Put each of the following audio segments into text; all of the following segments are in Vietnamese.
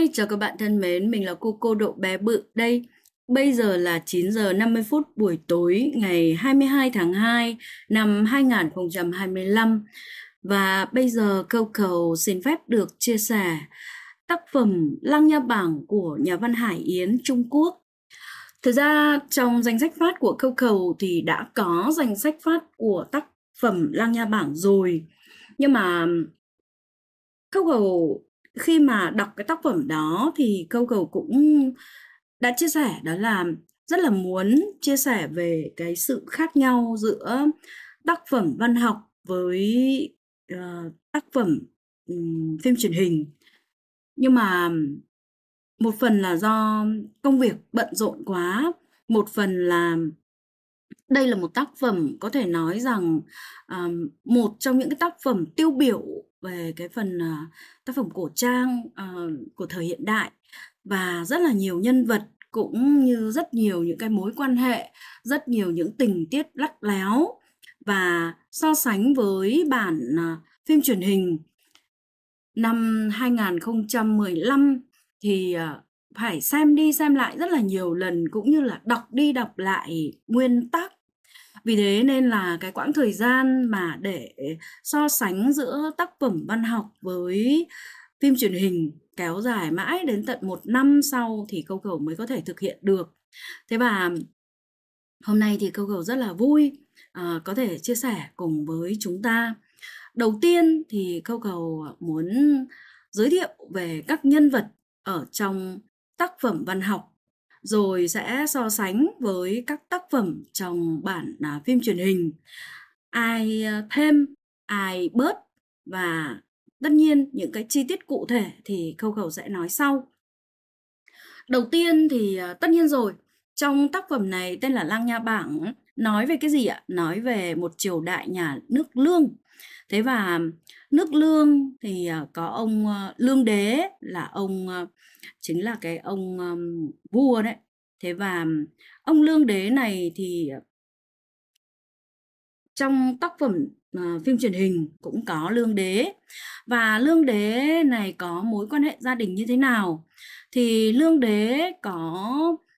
Hi, chào các bạn thân mến, mình là cô Độ bé bự đây. Bây giờ là 9 giờ 50 phút buổi tối ngày 22 tháng 2 năm 2025. Và bây giờ Câu Cầu xin phép được chia sẻ tác phẩm Lăng Nha Bảng của nhà văn Hải Yến Trung Quốc. Thực ra trong danh sách phát của Câu Cầu thì đã có danh sách phát của tác phẩm Lăng Nha Bảng rồi. Nhưng mà Câu Cầu khi mà đọc cái tác phẩm đó thì Câu Cầu cũng đã chia sẻ, đó là rất là muốn chia sẻ về cái sự khác nhau giữa tác phẩm văn học với tác phẩm phim truyền hình. Nhưng mà một phần là do công việc bận rộn quá, một phần là đây là một tác phẩm có thể nói rằng một trong những cái tác phẩm tiêu biểu về cái phần tác phẩm cổ trang của thời hiện đại, và rất là nhiều nhân vật cũng như rất nhiều những cái mối quan hệ, rất nhiều những tình tiết lắt léo, và so sánh với bản phim truyền hình năm 2015 thì phải xem đi xem lại rất là nhiều lần, cũng như là đọc đi đọc lại nguyên tác. Vì thế nên là cái quãng thời gian mà để so sánh giữa tác phẩm văn học với phim truyền hình kéo dài mãi đến tận 1 năm sau thì Câu Cầu mới có thể thực hiện được. Thế và hôm nay thì Câu Cầu rất là vui có thể chia sẻ cùng với chúng ta. Đầu tiên thì Câu Cầu muốn giới thiệu về các nhân vật ở trong tác phẩm văn học, rồi sẽ so sánh với các tác phẩm trong bản phim truyền hình. Ai thêm, ai bớt, và tất nhiên những cái chi tiết cụ thể thì Câu Cầu sẽ nói sau. Đầu tiên thì tất nhiên rồi, trong tác phẩm này tên là Lăng Nha Bảng, nói về cái gì ạ? Nói về một triều đại nhà nước Lương. Thế và nước Lương thì có ông Lương Đế, là ông chính là cái ông vua đấy. Thế và ông Lương Đế này thì trong tác phẩm phim truyền hình cũng có Lương Đế, và Lương Đế này có mối quan hệ gia đình như thế nào? Thì Lương Đế có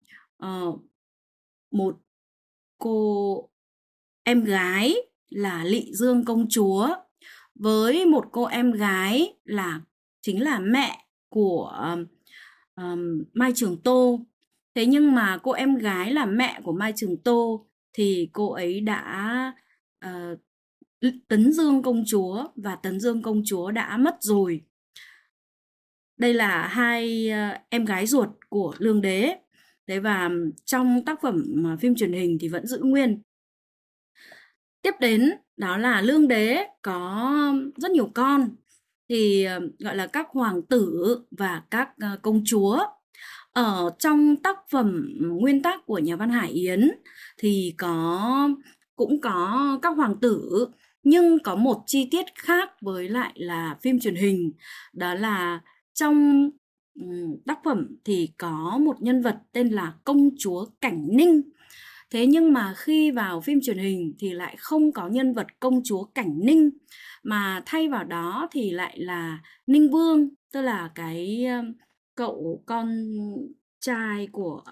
một cô em gái là Lị Dương công chúa, với một cô em gái là chính là mẹ của Mai Trường Tô. Thế nhưng mà cô em gái là mẹ của Mai Trường Tô thì cô ấy đã tấn dương công chúa, và tấn dương công chúa đã mất rồi. Đây là hai em gái ruột của Lương Đế. Thế và trong tác phẩm phim truyền hình thì vẫn giữ nguyên. Tiếp đến đó là Lương Đế có rất nhiều con, thì gọi là các hoàng tử và các công chúa. Ở trong tác phẩm nguyên tác của nhà văn Hải Yến thì cũng có các hoàng tử, nhưng có một chi tiết khác với lại là phim truyền hình, đó là trong tác phẩm thì có một nhân vật tên là công chúa Cảnh Ninh. Thế nhưng mà khi vào phim truyền hình thì lại không có nhân vật công chúa Cảnh Ninh, mà thay vào đó thì lại là Ninh Vương, tức là cái cậu con trai của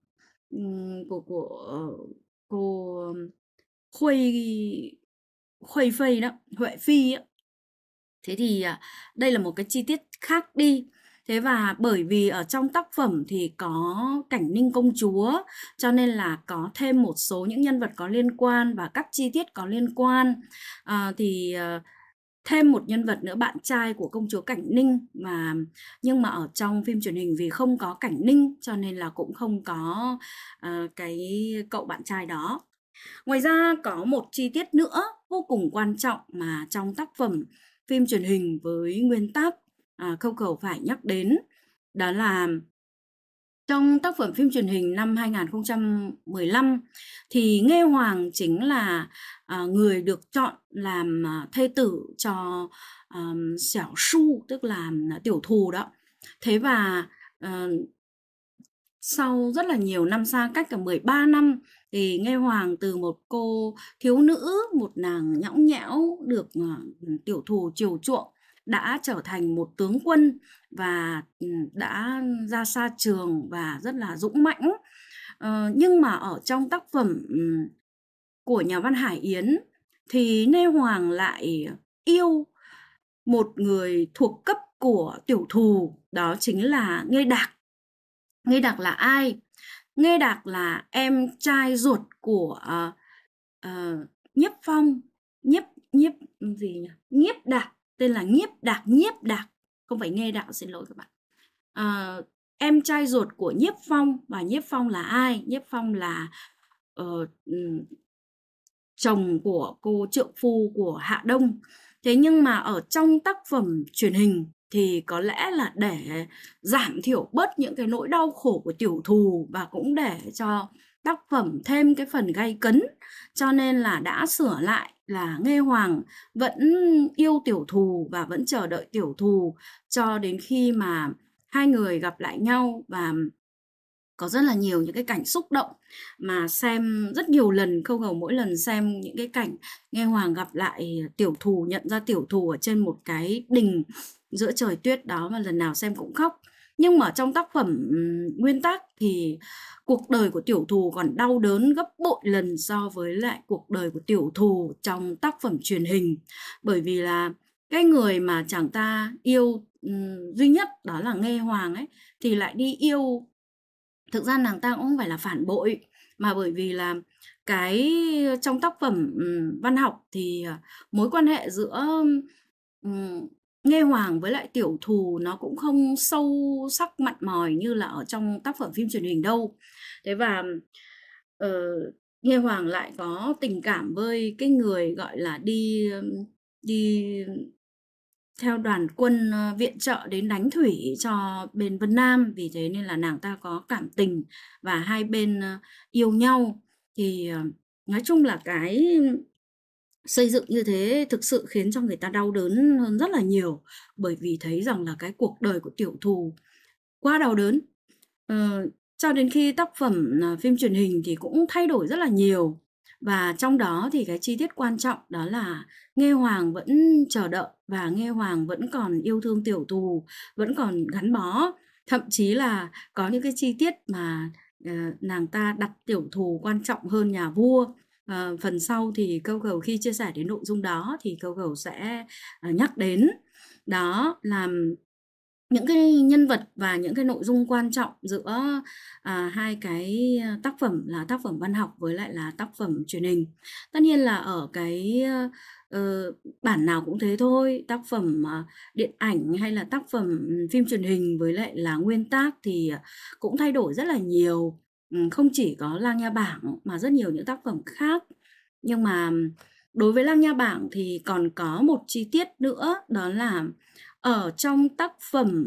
cô Khuây Khuây Phây đó, Huệ Phi á. Thế thì đây là một cái chi tiết khác đi. Thế và bởi vì ở trong tác phẩm thì có Cảnh Ninh công chúa, cho nên là có thêm một số những nhân vật có liên quan và các chi tiết có liên quan. Thêm một nhân vật nữa, bạn trai của công chúa Cảnh Ninh, nhưng mà ở trong phim truyền hình vì không có Cảnh Ninh cho nên là cũng không có cái cậu bạn trai đó. Ngoài ra có một chi tiết nữa vô cùng quan trọng mà trong tác phẩm phim truyền hình với nguyên tác Câu Cầu phải nhắc đến, đó là trong tác phẩm phim truyền hình năm 2015 thì Nghê Hoàng chính là người được chọn làm thê tử cho Xẻo Su, tức là tiểu thù đó. Thế và sau rất là nhiều năm xa cách, cả 13 năm, thì Nghê Hoàng từ một cô thiếu nữ, một nàng nhõng nhẽo được tiểu thù chiều chuộng, đã trở thành một tướng quân và đã ra xa trường và rất là dũng mãnh. Nhưng mà ở trong tác phẩm của nhà văn Hải Yến thì Nghe Hoàng lại yêu một người thuộc cấp của tiểu thù, đó chính là Nghê Đạc. Nghê Đạc là ai? Nghê Đạc là em trai ruột của Nhiếp Phong, nhiếp nhiếp gì nhỉ? Nhiếp Đạc, tên là Nhiếp Đạc, không phải Nghê Đạc, xin lỗi các bạn. Em trai ruột của Nhiếp Phong, và Nhiếp Phong là ai? Nhiếp Phong là chồng của cô trượng phu của Hạ Đông. Thế nhưng mà ở trong tác phẩm truyền hình thì có lẽ là để giảm thiểu bớt những cái nỗi đau khổ của tiểu thù và cũng để cho tác phẩm thêm cái phần gay cấn, cho nên là đã sửa lại là Nghê Hoàng vẫn yêu tiểu thù và vẫn chờ đợi tiểu thù cho đến khi mà hai người gặp lại nhau, và có rất là nhiều những cái cảnh xúc động mà xem rất nhiều lần. Không ngờ mỗi lần xem những cái cảnh Nghe Hoàng gặp lại tiểu thù, nhận ra tiểu thù ở trên một cái đình giữa trời tuyết đó, mà lần nào xem cũng khóc. Nhưng mà trong tác phẩm nguyên tác thì cuộc đời của tiểu thù còn đau đớn gấp bội lần so với lại cuộc đời của tiểu thù trong tác phẩm truyền hình. Bởi vì là cái người mà chàng ta yêu duy nhất, đó là Nghe Hoàng ấy, thì lại đi yêu. Thực ra nàng ta cũng không phải là phản bội, mà bởi vì là cái trong tác phẩm văn học thì mối quan hệ giữa Nghe Hoàng với lại tiểu thù nó cũng không sâu sắc mặn mòi như là ở trong tác phẩm phim truyền hình đâu. Thế và Nghe Hoàng lại có tình cảm với cái người gọi là đi theo đoàn quân viện trợ đến đánh thủy cho bên Vân Nam, vì thế nên là nàng ta có cảm tình và hai bên yêu nhau. Thì nói chung là cái xây dựng như thế thực sự khiến cho người ta đau đớn hơn rất là nhiều, bởi vì thấy rằng là cái cuộc đời của tiểu thù quá đau đớn. Cho đến khi tác phẩm phim truyền hình thì cũng thay đổi rất là nhiều, và trong đó thì cái chi tiết quan trọng đó là Nghe Hoàng vẫn chờ đợi và Nghe Hoàng vẫn còn yêu thương tiểu thù, vẫn còn gắn bó. Thậm chí là có những cái chi tiết mà nàng ta đặt tiểu thù quan trọng hơn nhà vua. Phần sau thì Câu Gầu khi chia sẻ đến nội dung đó thì Câu Gầu sẽ nhắc đến. Đó là những cái nhân vật và những cái nội dung quan trọng giữa hai cái tác phẩm là tác phẩm văn học với lại là tác phẩm truyền hình. Tất nhiên là ở cái bản nào cũng thế thôi, tác phẩm điện ảnh hay là tác phẩm phim truyền hình với lại là nguyên tác thì cũng thay đổi rất là nhiều. Không chỉ có Lang Nha Bảng mà rất nhiều những tác phẩm khác. Nhưng mà đối với Lang Nha Bảng thì còn có một chi tiết nữa, đó là ở trong tác phẩm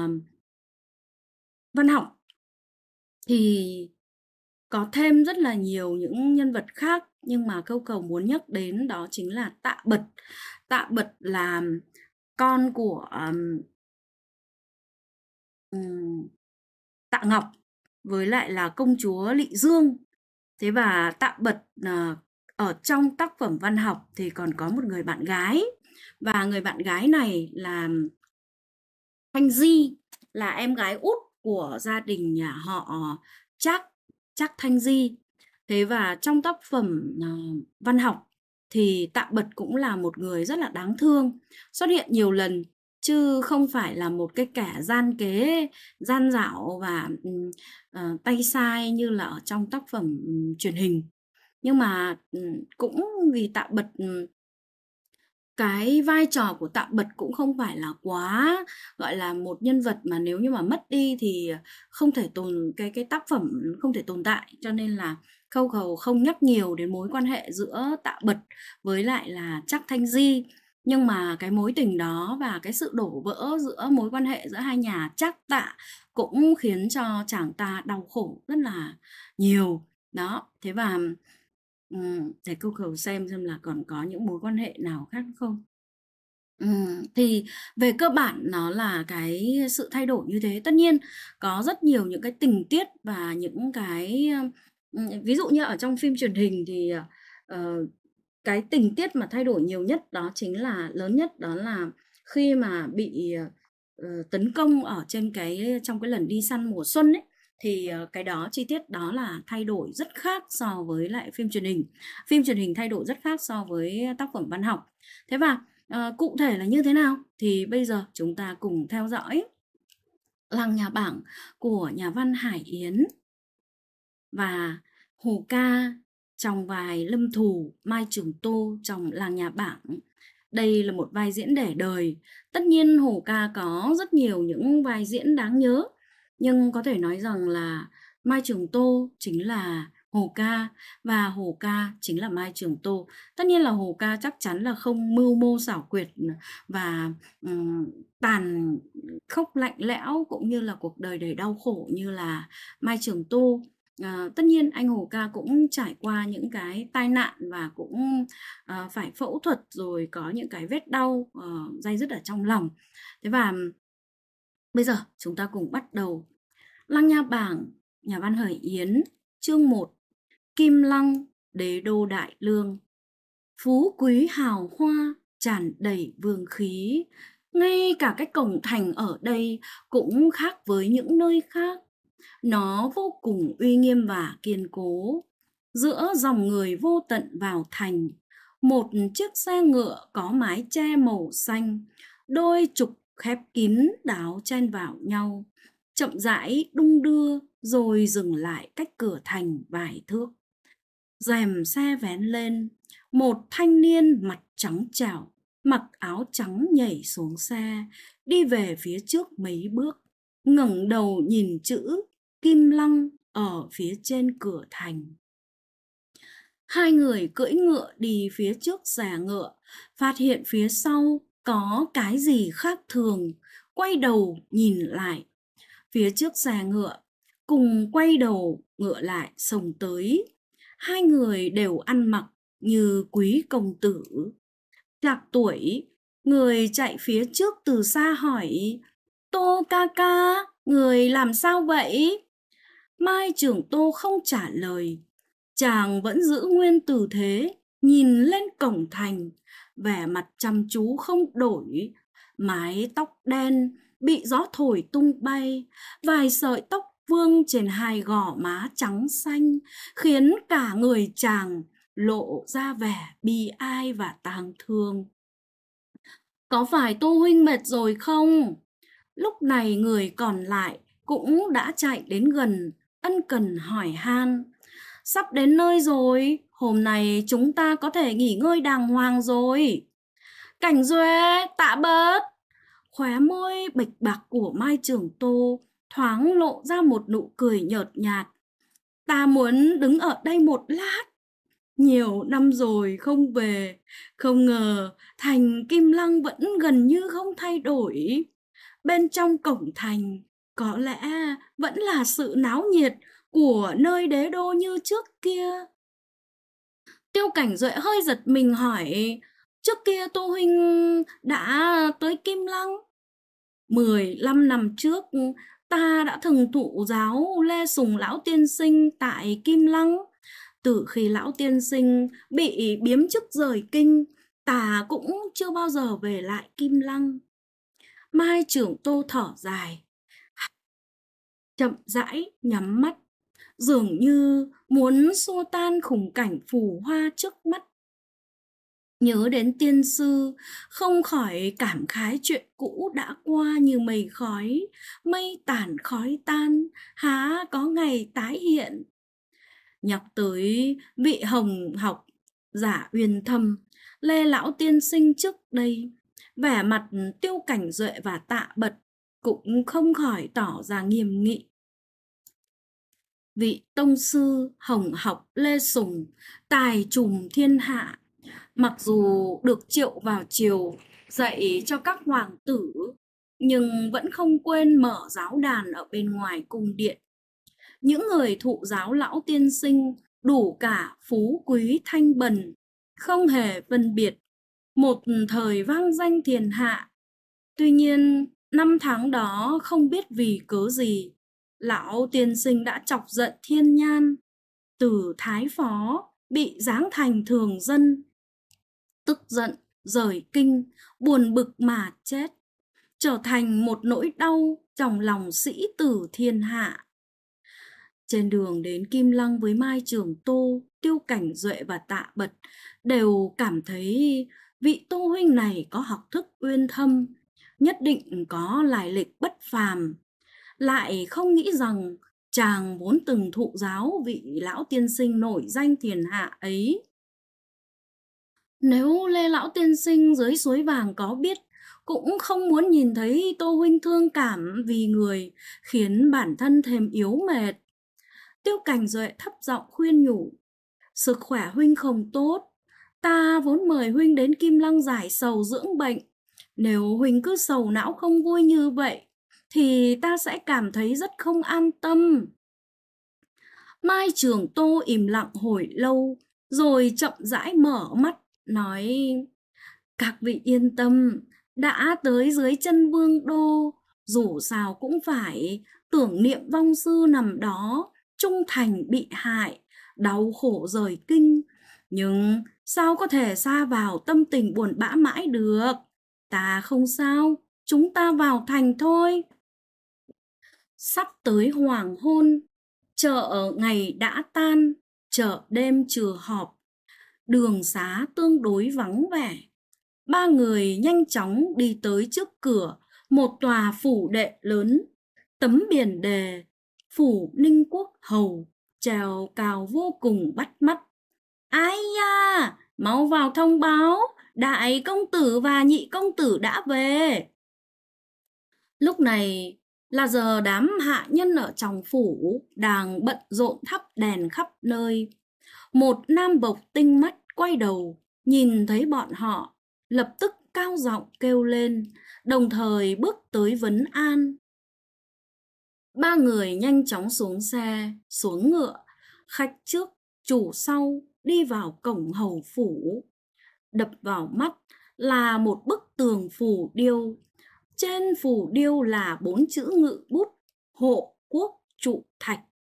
văn học thì có thêm rất là nhiều những nhân vật khác, nhưng mà Câu Cầu muốn nhắc đến đó chính là Tạ Bật. Tạ Bật là con của Tạ Ngọc với lại là công chúa Lị Dương. Thế và Tạ Bật ở trong tác phẩm văn học thì còn có một người bạn gái, và người bạn gái này là Thanh Di, là em gái út của gia đình nhà họ Trác Thanh Di. Thế và trong tác phẩm văn học thì Tạ Bật cũng là một người rất là đáng thương, xuất hiện nhiều lần chứ không phải là một cái kẻ gian kế, gian dảo và tay sai như là ở trong tác phẩm truyền hình. Nhưng mà cũng vì Tạ Bật, cái vai trò của Tạ Bật cũng không phải là quá, gọi là một nhân vật mà nếu như mà mất đi thì không thể cái tác phẩm không thể tồn tại, cho nên là Câu Cầu không nhắc nhiều đến mối quan hệ giữa Tạ Bật với lại là Trác Thanh Di. Nhưng mà cái mối tình đó và cái sự đổ vỡ giữa mối quan hệ giữa hai nhà Trác Tạ cũng khiến cho chàng ta đau khổ rất là nhiều. Đó, thế và để Câu Cầu xem là còn có những mối quan hệ nào khác không. Thì về cơ bản nó là cái sự thay đổi như thế. Tất nhiên có rất nhiều những cái tình tiết và những cái ví dụ như ở trong phim truyền hình thì cái tình tiết mà thay đổi nhiều nhất đó chính là lớn nhất đó là khi mà bị tấn công ở trong cái lần đi săn mùa xuân ấy, thì cái đó chi tiết đó là thay đổi rất khác so với lại phim truyền hình. Phim truyền hình thay đổi rất khác so với tác phẩm văn học. Thế và cụ thể là như thế nào thì bây giờ chúng ta cùng theo dõi Làng Nhà Bảng của nhà văn Hải Yến và Hồ Ca trong vai Lâm Thù, Mai Trường Tô trong Làng Nhà Bảng. Đây là một vai diễn để đời. Tất nhiên Hồ Ca có rất nhiều những vai diễn đáng nhớ, nhưng có thể nói rằng là Mai Trường Tô chính là Hồ Ca và Hồ Ca chính là Mai Trường Tô. Tất nhiên là Hồ Ca chắc chắn là không mưu mô xảo quyệt và tàn khốc lạnh lẽo cũng như là cuộc đời đầy đau khổ như là Mai Trường Tô. Tất nhiên anh Hồ Ca cũng trải qua những cái tai nạn và cũng phải phẫu thuật rồi có những cái vết đau day dứt ở trong lòng. Thế và bây giờ chúng ta cùng bắt đầu Lăng Nha Bảng, nhà văn Hải Yến, chương 1, Kim Lăng, đế đô đại lương. Phú quý hào hoa, tràn đầy vương khí. Ngay cả cái cổng thành ở đây cũng khác với những nơi khác. Nó vô cùng uy nghiêm và kiên cố. Giữa dòng người vô tận vào thành, một chiếc xe ngựa có mái che màu xanh, đôi trục khép kín đáo chen vào nhau, chậm rãi đung đưa rồi dừng lại cách cửa thành vài thước. Rèm xe vén lên, một thanh niên mặt trắng trẻo, mặc áo trắng nhảy xuống xe, đi về phía trước mấy bước, ngẩng đầu nhìn chữ Kim Lăng ở phía trên cửa thành. Hai người cưỡi ngựa đi phía trước xe ngựa, phát hiện phía sau có cái gì khác thường, quay đầu nhìn lại. Phía trước xe ngựa, cùng quay đầu ngựa lại xông tới. Hai người đều ăn mặc như quý công tử. Trạc tuổi, người chạy phía trước từ xa hỏi: Tô ca ca, người làm sao vậy? Mai Trường Tô không trả lời. Chàng vẫn giữ nguyên tư thế, nhìn lên cổng thành, vẻ mặt chăm chú không đổi. Mái tóc đen bị gió thổi tung bay, vài sợi tóc vương trên hai gò má trắng xanh, khiến cả người chàng lộ ra vẻ bi ai và tang thương. Có phải Tô huynh mệt rồi không? Lúc này người còn lại cũng đã chạy đến gần, ân cần hỏi han. Sắp đến nơi rồi, hôm nay chúng ta có thể nghỉ ngơi đàng hoàng rồi. Cảnh Duệ, tạ bớt. Khóe môi bệch bạc của Mai Trường Tô thoáng lộ ra một nụ cười nhợt nhạt. Ta muốn đứng ở đây một lát. Nhiều năm rồi không về, không ngờ thành Kim Lăng vẫn gần như không thay đổi. Bên trong cổng thành có lẽ vẫn là sự náo nhiệt của nơi đế đô như trước kia. Tiêu Cảnh Duệ hơi giật mình hỏi: Trước kia Tô huynh đã tới Kim Lăng? 15 năm trước ta đã từng thụ giáo Lê Sùng lão tiên sinh tại Kim Lăng. Từ khi lão tiên sinh bị biếm chức rời kinh, ta cũng chưa bao giờ về lại Kim Lăng. Mai Trường Tô thở dài, chậm rãi nhắm mắt, dường như muốn xua tan khung cảnh phù hoa trước mắt. Nhớ đến tiên sư, không khỏi cảm khái chuyện cũ đã qua như mây khói, mây tàn khói tan, há có ngày tái hiện. Nhắc tới vị hồng học giả uyên thâm, Lê lão tiên sinh trước đây, vẻ mặt Tiêu Cảnh Duệ và Tạ Bật cũng không khỏi tỏ ra nghiêm nghị. Vị tông sư hồng học Lê Sùng, tài trùm thiên hạ, mặc dù được triệu vào triều dạy cho các hoàng tử, nhưng vẫn không quên mở giáo đàn ở bên ngoài cung điện. Những người thụ giáo lão tiên sinh đủ cả phú quý thanh bần, không hề phân biệt, một thời vang danh thiên hạ. Tuy nhiên, năm tháng đó không biết vì cớ gì, lão tiên sinh đã chọc giận thiên nhan, từ thái phó bị giáng thành thường dân. Tức giận, rời kinh, buồn bực mà chết, trở thành một nỗi đau trong lòng sĩ tử thiên hạ. Trên đường đến Kim Lăng với Mai Trường Tô, Tiêu Cảnh Duệ và Tạ Bật đều cảm thấy vị Tô huynh này có học thức uyên thâm, nhất định có lai lịch bất phàm. Lại không nghĩ rằng chàng vốn từng thụ giáo vị lão tiên sinh nổi danh thiên hạ ấy. Nếu Lê lão tiên sinh dưới suối vàng có biết, cũng không muốn nhìn thấy Tô huynh thương cảm vì người, khiến bản thân thêm yếu mệt. Tiêu Cảnh Duệ thấp giọng khuyên nhủ, sức khỏe huynh không tốt, ta vốn mời huynh đến Kim Lăng giải sầu dưỡng bệnh. Nếu huynh cứ sầu não không vui như vậy, thì ta sẽ cảm thấy rất không an tâm. Mai Trường Tô im lặng hồi lâu, rồi chậm rãi mở mắt, nói, các vị yên tâm, đã tới dưới chân vương đô, dù sao cũng phải tưởng niệm vong sư nằm đó, trung thành bị hại, đau khổ rời kinh. Nhưng sao có thể sa vào tâm tình buồn bã mãi được? Ta không sao, chúng ta vào thành thôi. Sắp tới hoàng hôn, chợ ngày đã tan, chợ đêm trừ họp, đường xá tương đối vắng vẻ. Ba người nhanh chóng đi tới trước cửa một tòa phủ đệ lớn, tấm biển đề phủ Ninh Quốc Hầu treo cao vô cùng bắt mắt. Ai da, mau vào thông báo, đại công tử và nhị công tử đã về. Lúc này là giờ đám hạ nhân ở trong phủ đang bận rộn thắp đèn khắp nơi. Một nam bộc tinh mắt quay đầu, nhìn thấy bọn họ, lập tức cao giọng kêu lên, đồng thời bước tới vấn an. Ba người nhanh chóng xuống xe, xuống ngựa, khách trước, chủ sau, đi vào cổng hầu phủ. Đập vào mắt là một bức tường phù điêu. Trên phù điêu là 4 chữ ngự bút, hộ quốc trụ thạch.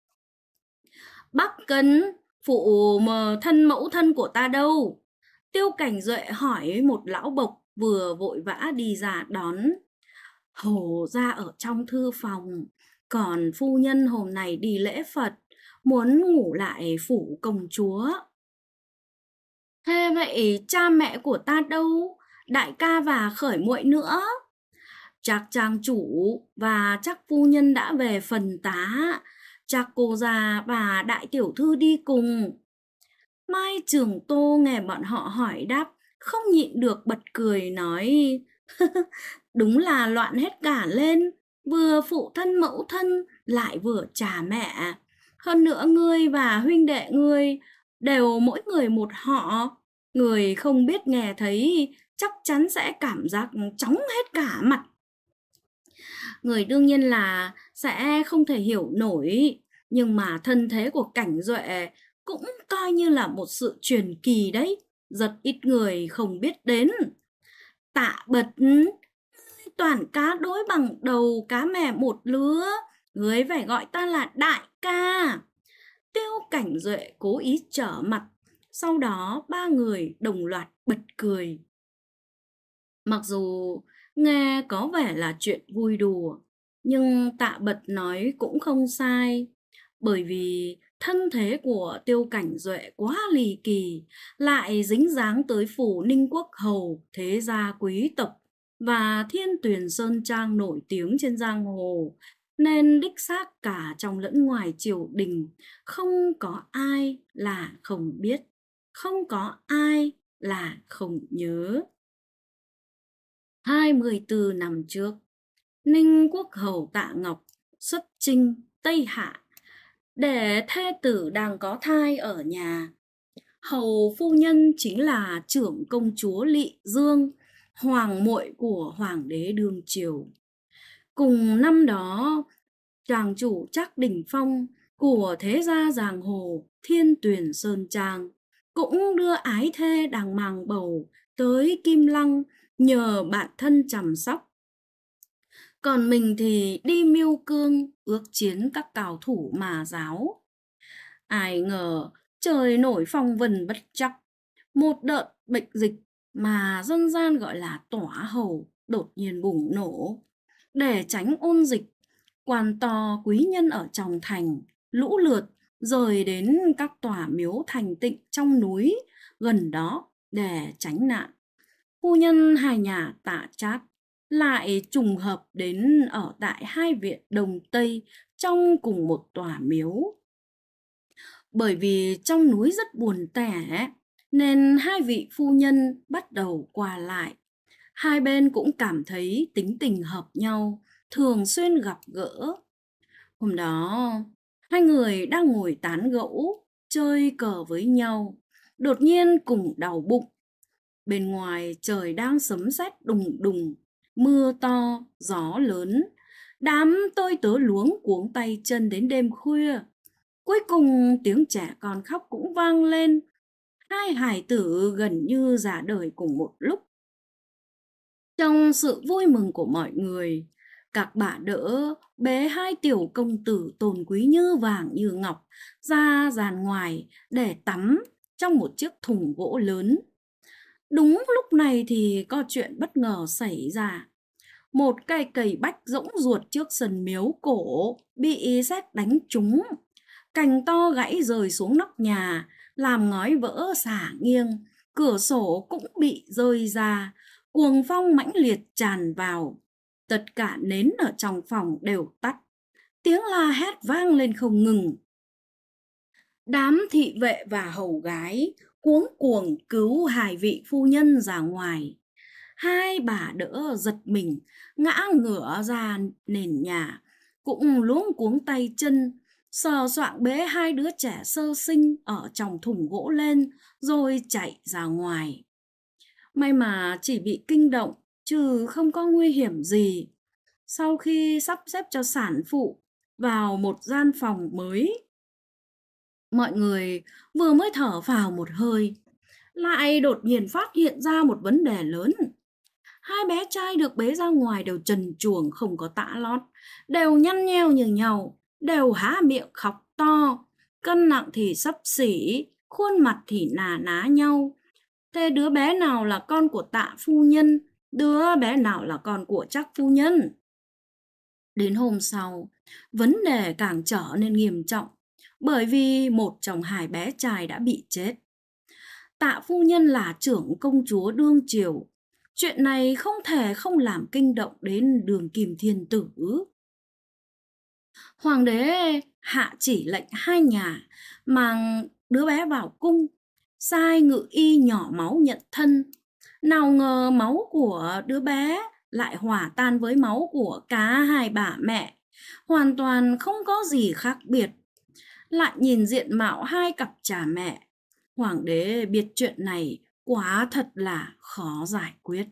Bác Cấn, phụ thân mẫu thân của ta đâu? Tiêu Cảnh Duệ hỏi một lão bộc vừa vội vã đi ra đón. Hầu ra ở trong thư phòng, còn phu nhân hôm nay đi lễ Phật, muốn ngủ lại phủ công chúa. Thế vậy cha mẹ của ta đâu? Đại ca và khởi muội nữa? Chắc trang chủ và chắc phu nhân đã về phần tá, chắc cô già và đại tiểu thư đi cùng. Mai Trường Tô nghe bọn họ hỏi đáp, không nhịn được bật cười nói, đúng là loạn hết cả lên, vừa phụ thân mẫu thân lại vừa cha mẹ. Hơn nữa ngươi và huynh đệ ngươi đều mỗi người một họ, người không biết nghe thấy chắc chắn sẽ cảm giác chóng hết cả mặt. Người đương nhiên là sẽ không thể hiểu nổi, nhưng mà thân thế của Cảnh Duệ cũng coi như là một sự truyền kỳ đấy, rất ít người không biết đến. Tạ Bật, toàn cá đối bằng đầu cá mè một lứa, người phải gọi ta là đại ca. Tiêu Cảnh Duệ cố ý trở mặt, sau đó ba người đồng loạt bật cười. Mặc dù nghe có vẻ là chuyện vui đùa, nhưng Tạ Bật nói cũng không sai, bởi vì thân thế của Tiêu Cảnh Duệ quá lì kỳ, lại dính dáng tới phủ Ninh Quốc Hầu, thế gia quý tộc và Thiên Tuyền Sơn Trang nổi tiếng trên giang hồ, nên đích xác cả trong lẫn ngoài triều đình không có ai là không biết, không có ai là không nhớ. 24 năm trước, Ninh Quốc Hầu Tạ Ngọc xuất chinh Tây Hạ để thê tử đang có thai ở nhà. Hầu phu nhân chính là trưởng công chúa Lị Dương, hoàng muội của hoàng đế đương triều. Cùng năm đó, tràng chủ Trác Đình Phong của thế gia giang hồ Thiên Tuyền Sơn Trang cũng đưa ái thê đang mang bầu tới Kim Lăng nhờ bạn thân chăm sóc. Còn mình thì đi mưu cương ước chiến các cao thủ mà giáo. Ai ngờ trời nổi phong vân bất trắc, một đợt bệnh dịch mà dân gian gọi là tỏa hầu đột nhiên bùng nổ. Để tránh ôn dịch, quan to quý nhân ở trong thành lũ lượt rời đến các tòa miếu thành tịnh trong núi gần đó để tránh nạn. Phu nhân hai nhà Tạ Trát lại trùng hợp đến ở tại hai viện Đông Tây trong cùng một tòa miếu. Bởi vì trong núi rất buồn tẻ nên hai vị phu nhân bắt đầu qua lại. Hai bên cũng cảm thấy tính tình hợp nhau, thường xuyên gặp gỡ. Hôm đó, hai người đang ngồi tán gẫu, chơi cờ với nhau, đột nhiên cùng đau bụng. Bên ngoài trời đang sấm sét đùng đùng, mưa to, gió lớn. Đám tôi tớ luống cuống tay chân đến đêm khuya. Cuối cùng tiếng trẻ con khóc cũng vang lên. Hai hài tử gần như ra đời cùng một lúc. Trong sự vui mừng của mọi người, các bà đỡ bế hai tiểu công tử tôn quý như vàng như ngọc ra giàn ngoài để tắm trong một chiếc thùng gỗ lớn. Đúng lúc này thì có chuyện bất ngờ xảy ra. Một cây cầy bách rỗng ruột trước sân miếu cổ bị sét đánh trúng. Cành to gãy rơi xuống nóc nhà, làm ngói vỡ xả nghiêng, cửa sổ cũng bị rơi ra, cuồng phong mãnh liệt tràn vào. Tất cả nến ở trong phòng đều tắt, tiếng la hét vang lên không ngừng. Đám thị vệ và hầu gái cuống cuồng cứu hai vị phu nhân ra ngoài. Hai bà đỡ giật mình, ngã ngửa ra nền nhà, cũng luống cuống tay chân, sờ soạng bế hai đứa trẻ sơ sinh ở trong thùng gỗ lên, rồi chạy ra ngoài. May mà chỉ bị kinh động, chứ không có nguy hiểm gì. Sau khi sắp xếp cho sản phụ vào một gian phòng mới, mọi người vừa mới thở vào một hơi, lại đột nhiên phát hiện ra một vấn đề lớn. Hai bé trai được bế ra ngoài đều trần truồng không có tã lót, đều nhăn nheo như nhau, đều há miệng khóc to, cân nặng thì xấp xỉ, khuôn mặt thì nà ná nhau. Thế đứa bé nào là con của Tạ phu nhân, đứa bé nào là con của Trắc phu nhân? Đến hôm sau, vấn đề càng trở nên nghiêm trọng, bởi vì một trong hai bé trai đã bị chết. Tạ phu nhân là trưởng công chúa đương triều. Chuyện này không thể không làm kinh động đến Đường Kim Thiên Tử. Hoàng đế hạ chỉ lệnh hai nhà mang đứa bé vào cung, sai ngự y nhỏ máu nhận thân. Nào ngờ máu của đứa bé lại hòa tan với máu của cả hai bà mẹ, hoàn toàn không có gì khác biệt. Lại nhìn diện mạo hai cặp cha mẹ, hoàng đế biết chuyện này quả thật là khó giải quyết.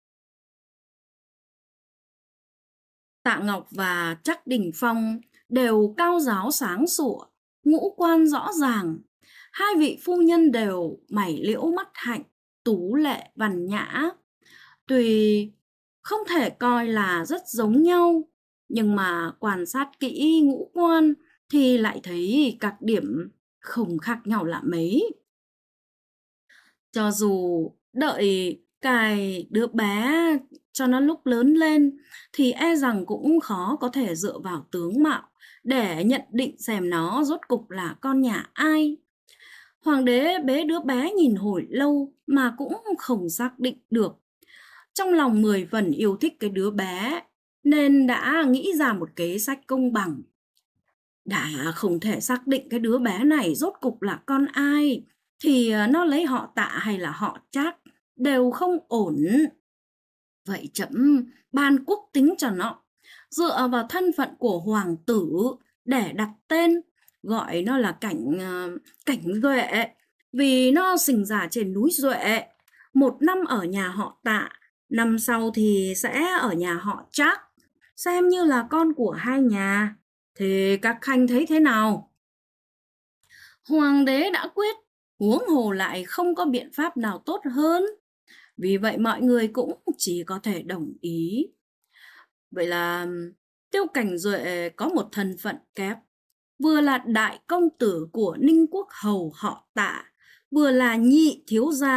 Tạ Ngọc và Trắc Đình Phong đều cao giáo sáng sủa, ngũ quan rõ ràng. Hai vị phu nhân đều mày liễu mắt hạnh, tú lệ văn nhã. Tuy không thể coi là rất giống nhau, nhưng mà quan sát kỹ ngũ quan thì lại thấy các điểm không khác nhau là mấy. Cho dù đợi cài đứa bé cho nó lúc lớn lên thì e rằng cũng khó có thể dựa vào tướng mạo để nhận định xem nó rốt cục là con nhà ai. Hoàng đế bế đứa bé nhìn hồi lâu mà cũng không xác định được. Trong lòng 10 phần yêu thích cái đứa bé nên đã nghĩ ra một kế sách công bằng. Đã không thể xác định cái đứa bé này rốt cục là con ai thì nó lấy họ Tạ hay là họ Trác đều không ổn. Vậy trẫm ban quốc tính cho nó, dựa vào thân phận của hoàng tử để đặt tên, gọi nó là Cảnh Duệ, vì nó sinh ra trên núi Duệ. Một năm ở nhà họ Tạ, năm sau thì sẽ ở nhà họ Trác, xem như là con của hai nhà. Thì các khanh thấy thế nào? Hoàng đế đã quyết, huống hồ lại không có biện pháp nào tốt hơn. Vì vậy mọi người cũng chỉ có thể đồng ý. Vậy là Tiêu Cảnh Duệ có một thân phận kép, vừa là đại công tử của Ninh Quốc hầu họ Tạ, vừa là nhị thiếu gia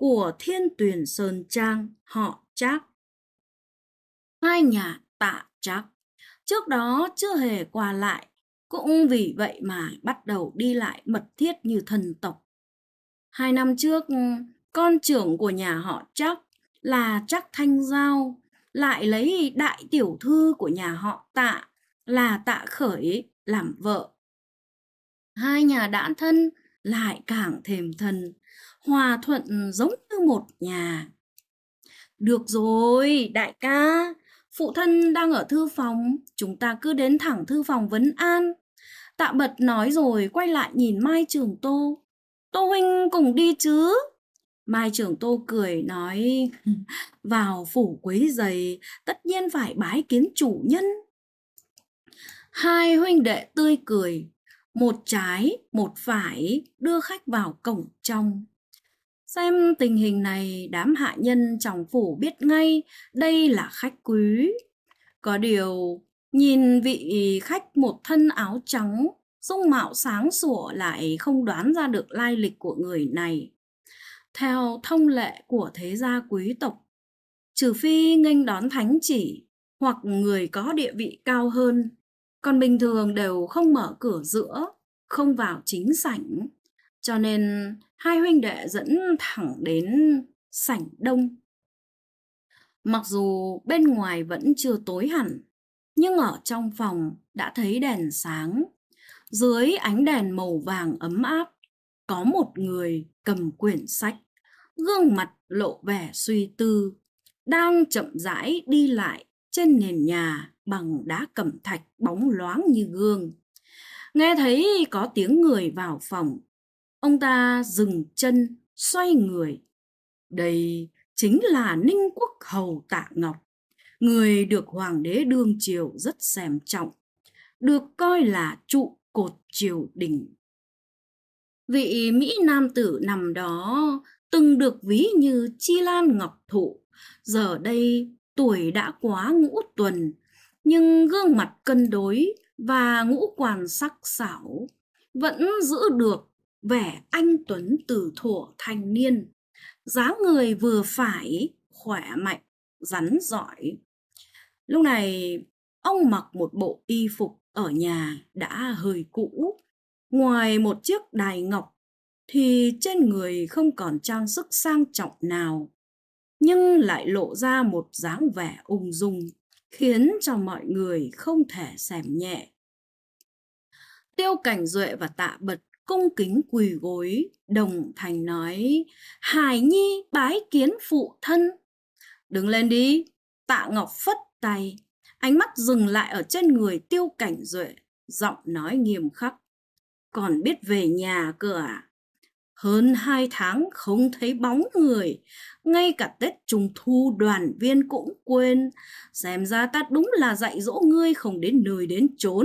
của Thiên Tuyền Sơn Trang họ Trác. Hai nhà Tạ Trác trước đó chưa hề qua lại, cũng vì vậy mà bắt đầu đi lại mật thiết như thân tộc. 2 năm trước, con trưởng của nhà họ Trác là Trác Thanh Giao lại lấy đại tiểu thư của nhà họ Tạ là Tạ Khởi làm vợ. Hai nhà đã thân lại càng thêm thân, hòa thuận giống như một nhà. Được rồi, đại ca, phụ thân đang ở thư phòng, chúng ta cứ đến thẳng thư phòng vấn an. Tạ Bật nói rồi quay lại nhìn Mai Trường Tô. Tô huynh cùng đi chứ? Mai Trường Tô cười nói, vào phủ quấy giày, tất nhiên phải bái kiến chủ nhân. Hai huynh đệ tươi cười, một trái, một phải đưa khách vào cổng trong. Xem tình hình này, đám hạ nhân trong phủ biết ngay đây là khách quý. Có điều, nhìn vị khách một thân áo trắng, dung mạo sáng sủa lại không đoán ra được lai lịch của người này. Theo thông lệ của thế gia quý tộc, trừ phi nghênh đón thánh chỉ hoặc người có địa vị cao hơn, còn bình thường đều không mở cửa giữa, không vào chính sảnh. Cho nên hai huynh đệ dẫn thẳng đến sảnh đông. Mặc dù bên ngoài vẫn chưa tối hẳn, nhưng ở trong phòng đã thấy đèn sáng. Dưới ánh đèn màu vàng ấm áp, có một người cầm quyển sách, gương mặt lộ vẻ suy tư, đang chậm rãi đi lại trên nền nhà bằng đá cẩm thạch bóng loáng như gương. Nghe thấy có tiếng người vào phòng, ông ta dừng chân, xoay người. Đây chính là Ninh Quốc Hầu Tạ Ngọc, người được hoàng đế đương triều rất xem trọng, được coi là trụ cột triều đình. Vị Mỹ nam tử nằm đó từng được ví như chi lan ngọc thụ, giờ đây tuổi đã quá ngũ tuần, nhưng gương mặt cân đối và ngũ quan sắc sảo vẫn giữ được vẻ anh tuấn từ thuở thanh niên. Dáng người vừa phải, khỏe mạnh, rắn giỏi. Lúc này, ông mặc một bộ y phục ở nhà đã hơi cũ. Ngoài một chiếc đài ngọc, thì trên người không còn trang sức sang trọng nào, nhưng lại lộ ra một dáng vẻ ung dung, khiến cho mọi người không thể xem nhẹ. Tiêu Cảnh Duệ và Tạ Bật cung kính quỳ gối, đồng thanh nói, Hải Nhi bái kiến phụ thân. Đứng lên đi. Tạ Ngọc phất tay, ánh mắt dừng lại ở trên người Tiêu Cảnh Duệ, giọng nói nghiêm khắc, còn biết về nhà cơ à? Hơn 2 tháng không thấy bóng người, ngay cả Tết Trung Thu đoàn viên cũng quên. Xem ra ta đúng là dạy dỗ ngươi không đến nơi đến chốn.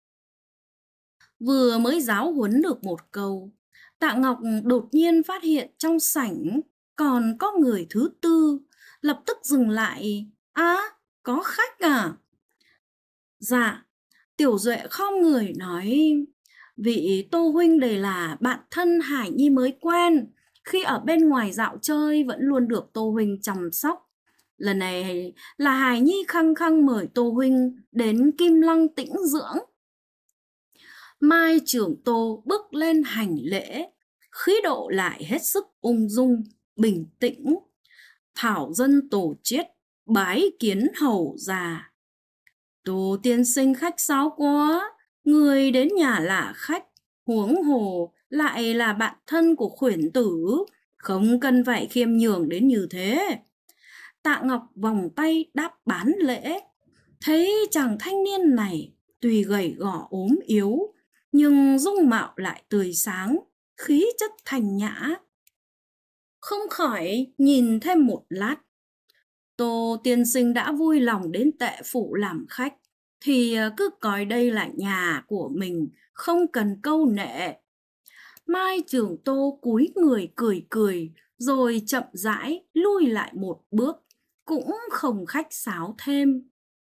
Vừa mới giáo huấn được một câu, Tạ Ngọc đột nhiên phát hiện trong sảnh còn có người thứ tư, lập tức dừng lại. À, có khách à? Dạ, Tiểu Duệ khom người nói, vị Tô huynh đây là bạn thân Hải Nhi mới quen, khi ở bên ngoài dạo chơi vẫn luôn được Tô huynh chăm sóc. Lần này là Hải Nhi khăng khăng mời Tô huynh đến Kim Lăng tĩnh dưỡng. Mai Trường Tô bước lên hành lễ, khí độ lại hết sức ung dung, bình tĩnh. Thảo dân tổ chiết, bái kiến hầu già. Tô tiên sinh khách sáo quá, người đến nhà là khách, huống hồ lại là bạn thân của khuyển tử, không cần phải khiêm nhường đến như thế. Tạ Ngọc vòng tay đáp bán lễ, thấy chàng thanh niên này tuy gầy gò ốm yếu, nhưng dung mạo lại tươi sáng, khí chất thanh nhã. Không khỏi nhìn thêm một lát. Tô tiên sinh đã vui lòng đến Tệ phủ làm khách, thì cứ coi đây là nhà của mình, không cần câu nệ. Mai Trường Tô cúi người cười cười, rồi chậm rãi lui lại một bước, cũng không khách sáo thêm.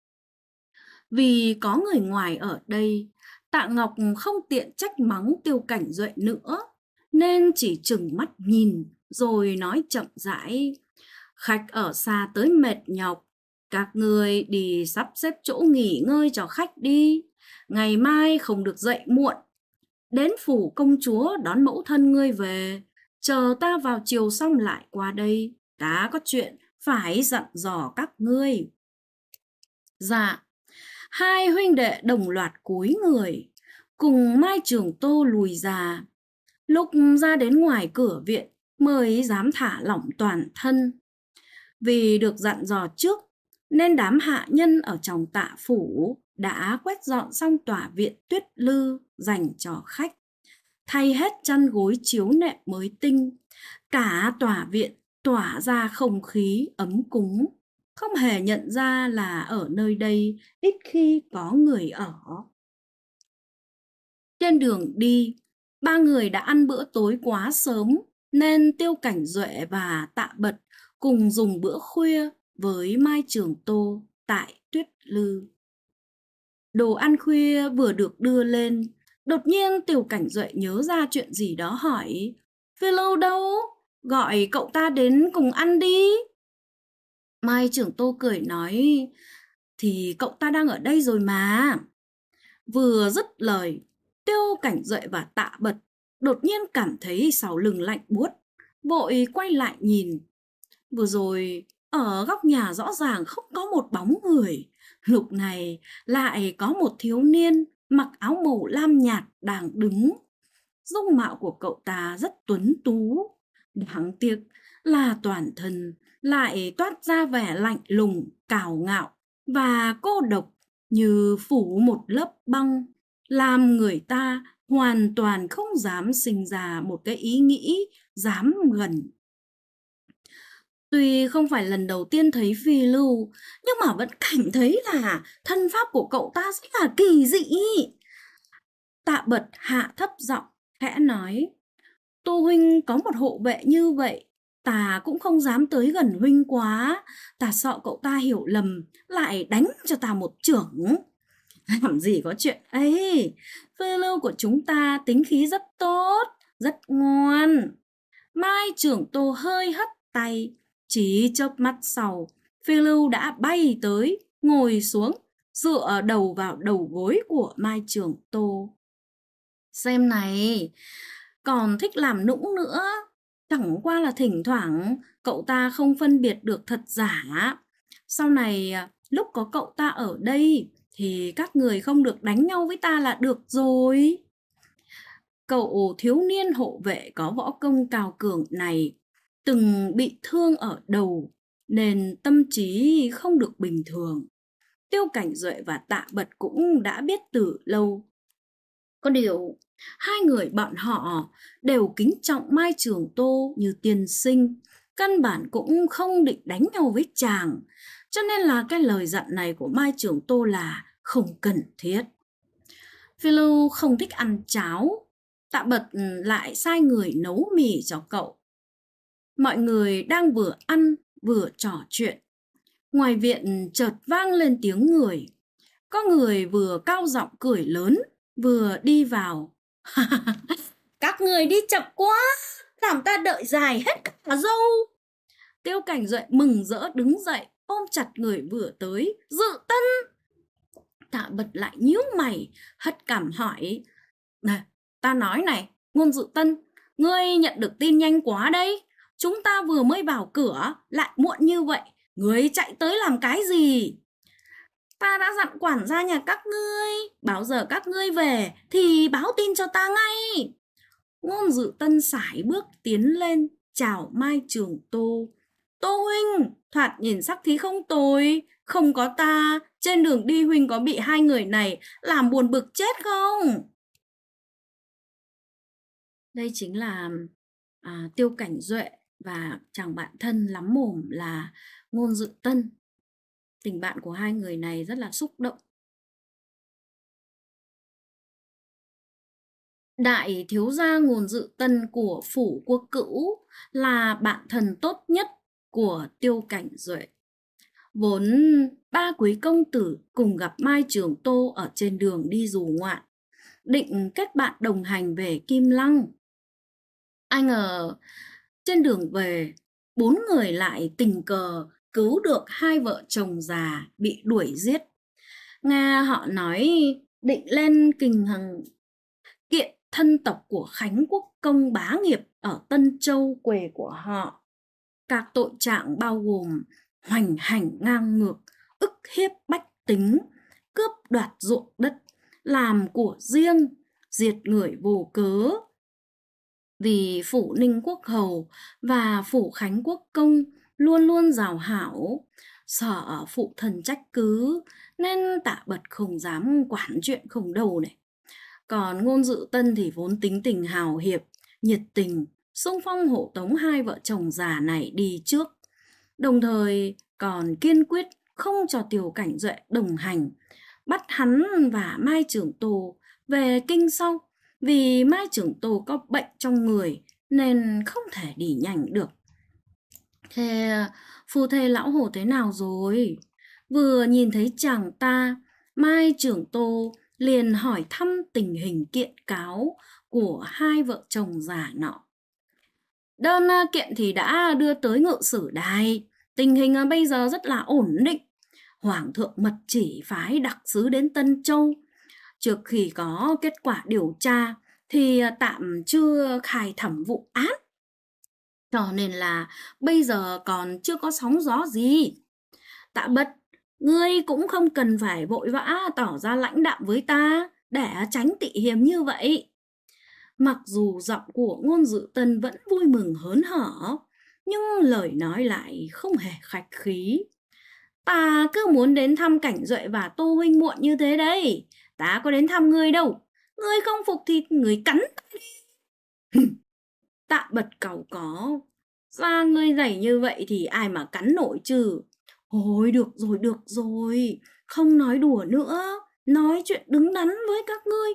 Vì có người ngoài ở đây, Tạ Ngọc không tiện trách mắng Tiêu Cảnh Duệ nữa, nên chỉ trừng mắt nhìn, rồi nói chậm rãi: khách ở xa tới mệt nhọc, các người đi sắp xếp chỗ nghỉ ngơi cho khách đi. Ngày mai không được dậy muộn, đến phủ công chúa đón mẫu thân ngươi về. Chờ ta vào chiều xong lại qua đây, ta có chuyện phải dặn dò các ngươi. Dạ. Hai huynh đệ đồng loạt cúi người, cùng Mai Trường Tô lùi ra. Lúc ra đến ngoài cửa viện mới dám thả lỏng toàn thân. Vì được dặn dò trước nên đám hạ nhân ở trong Tạ phủ đã quét dọn xong tòa viện Tuyết Lư dành cho khách, thay hết chăn gối chiếu nệm mới tinh. Cả tòa viện tỏa ra không khí ấm cúng, không hề nhận ra là ở nơi đây ít khi có người ở. Trên đường đi, ba người đã ăn bữa tối quá sớm, nên Tiêu Cảnh Duệ và Tạ Bật cùng dùng bữa khuya với Mai Trường Tô tại Tuyết Lư. Đồ ăn khuya vừa được đưa lên, đột nhiên Tiêu Cảnh Duệ nhớ ra chuyện gì đó hỏi: Phi Lưu đâu? Gọi cậu ta đến cùng ăn đi. Mai Trường Tô cười nói: thì cậu ta đang ở đây rồi mà. Vừa dứt lời, Tiêu Cảnh Duệ và Tạ Bật đột nhiên cảm thấy sau lưng lạnh buốt, vội quay lại nhìn. Vừa rồi ở góc nhà rõ ràng không có một bóng người, lúc này lại có một thiếu niên mặc áo màu lam nhạt đang đứng. Dung mạo của cậu ta rất tuấn tú, đáng tiếc là toàn thân lại toát ra vẻ lạnh lùng, cào ngạo và cô độc, như phủ một lớp băng, làm người ta hoàn toàn không dám sinh ra một cái ý nghĩ dám gần. Tuy không phải lần đầu tiên thấy Phi Lưu, nhưng mà vẫn cảm thấy là thân pháp của cậu ta rất là kỳ dị. Tạ Bật hạ thấp giọng, khẽ nói: Tô huynh có một hộ vệ như vậy, ta cũng không dám tới gần huynh quá. Ta sợ cậu ta hiểu lầm, lại đánh cho ta một chưởng. Làm gì có chuyện ấy, Phi Lưu của chúng ta tính khí rất tốt, rất ngoan. Mai Trường Tô hơi hất tay, chỉ chớp mắt sau, Phi Lưu đã bay tới, ngồi xuống, dựa đầu vào đầu gối của Mai Trường Tô. Xem này, còn thích làm nũng nữa. Chẳng qua là thỉnh thoảng cậu ta không phân biệt được thật giả. Sau này lúc có cậu ta ở đây thì các người không được đánh nhau với ta là được rồi. Cậu thiếu niên hộ vệ có võ công cao cường này từng bị thương ở đầu, nên tâm trí không được bình thường. Tiêu Cảnh Duệ và Tạ Bật cũng đã biết từ lâu. Có điều, hai người bọn họ đều kính trọng Mai Trường Tô như tiên sinh, căn bản cũng không định đánh nhau với chàng, cho nên là cái lời dặn này của Mai Trường Tô là không cần thiết. Phi Lưu không thích ăn cháo, Tạ Bật lại sai người nấu mì cho cậu. Mọi người đang vừa ăn vừa trò chuyện. Ngoài viện chợt vang lên tiếng người. Có người vừa cao giọng cười lớn, vừa đi vào. Các người đi chậm quá, làm ta đợi dài hết cả dâu. Tiêu Cảnh Duệ mừng rỡ đứng dậy, ôm chặt người vừa tới. Dự Tân! Tạ Bật lại nhíu mày, hất cằm hỏi: Này, ta nói này, Ngôn Dự Tân, ngươi nhận được tin nhanh quá đấy. Chúng ta vừa mới vào cửa, lại muộn như vậy, ngươi chạy tới làm cái gì? Ta đã dặn quản gia nhà các ngươi, báo giờ các ngươi về thì báo tin cho ta ngay. Ngôn Dự Tân sải bước tiến lên, chào Mai Trường Tô. Tô huynh, thoạt nhìn sắc thí không tồi, không có ta, trên đường đi huynh có bị hai người này làm buồn bực chết không? Đây chính là Tiêu Cảnh Duệ và chàng bạn thân lắm mồm là Ngôn Dự Tân. Tình bạn của hai người này rất là xúc động. Đại thiếu gia Ngôn Dự Tân của phủ Quốc Cữu là bạn thân tốt nhất của Tiêu Cảnh Duệ. Vốn ba quý công tử cùng gặp Mai Trường Tô ở trên đường đi du ngoạn, định kết bạn đồng hành về Kim Lăng. Ai ngờ Trên đường về, bốn người lại tình cờ cứu được hai vợ chồng già bị đuổi giết. Nga họ nói định lên kình hằng kiện thân tộc của Khánh Quốc công bá nghiệp ở Tân Châu quê của họ. Các tội trạng bao gồm hoành hành ngang ngược, ức hiếp bách tính, cướp đoạt ruộng đất, làm của riêng, diệt người vô cớ. Vì phủ Ninh Quốc hầu và phủ Khánh Quốc công luôn luôn rào hảo, sợ phụ thân trách cứ nên Tạ Bật không dám quản chuyện không đầu này. Còn Ngôn Dự Tân thì vốn tính tình hào hiệp, nhiệt tình, xung phong hộ tống hai vợ chồng già này đi trước, đồng thời còn kiên quyết không cho Tiểu Cảnh Duệ đồng hành, bắt hắn và Mai Trưởng Tô về kinh sau, vì Mai Trưởng Tô có bệnh trong người nên không thể đi nhanh được. Thế phu thê lão hồ thế nào rồi? Vừa nhìn thấy chàng ta, Mai Trưởng Tô liền hỏi thăm tình hình kiện cáo của hai vợ chồng già nọ. Đơn kiện thì đã đưa tới ngự sử đài, tình hình bây giờ rất là ổn định. Hoàng thượng mật chỉ phái đặc sứ đến Tân Châu. Trước khi có kết quả điều tra thì tạm chưa khai thẩm vụ án, cho nên là bây giờ còn chưa có sóng gió gì. Tạ Bật, ngươi cũng không cần phải vội vã tỏ ra lãnh đạm với ta để tránh tị hiềm như vậy. Mặc dù giọng của Ngôn Dự Tân vẫn vui mừng hớn hở, nhưng lời nói lại không hề khách khí. Ta cứ muốn đến thăm Cảnh Duệ và Tô huynh muộn như thế đấy. Ta có đến thăm ngươi đâu. Ngươi không phục thì ngươi cắn ta đi. Tạ Bật cau có. Da ngươi dày như vậy thì ai mà cắn nổi chứ. Ôi được rồi. Không nói đùa nữa. Nói chuyện đứng đắn với các ngươi.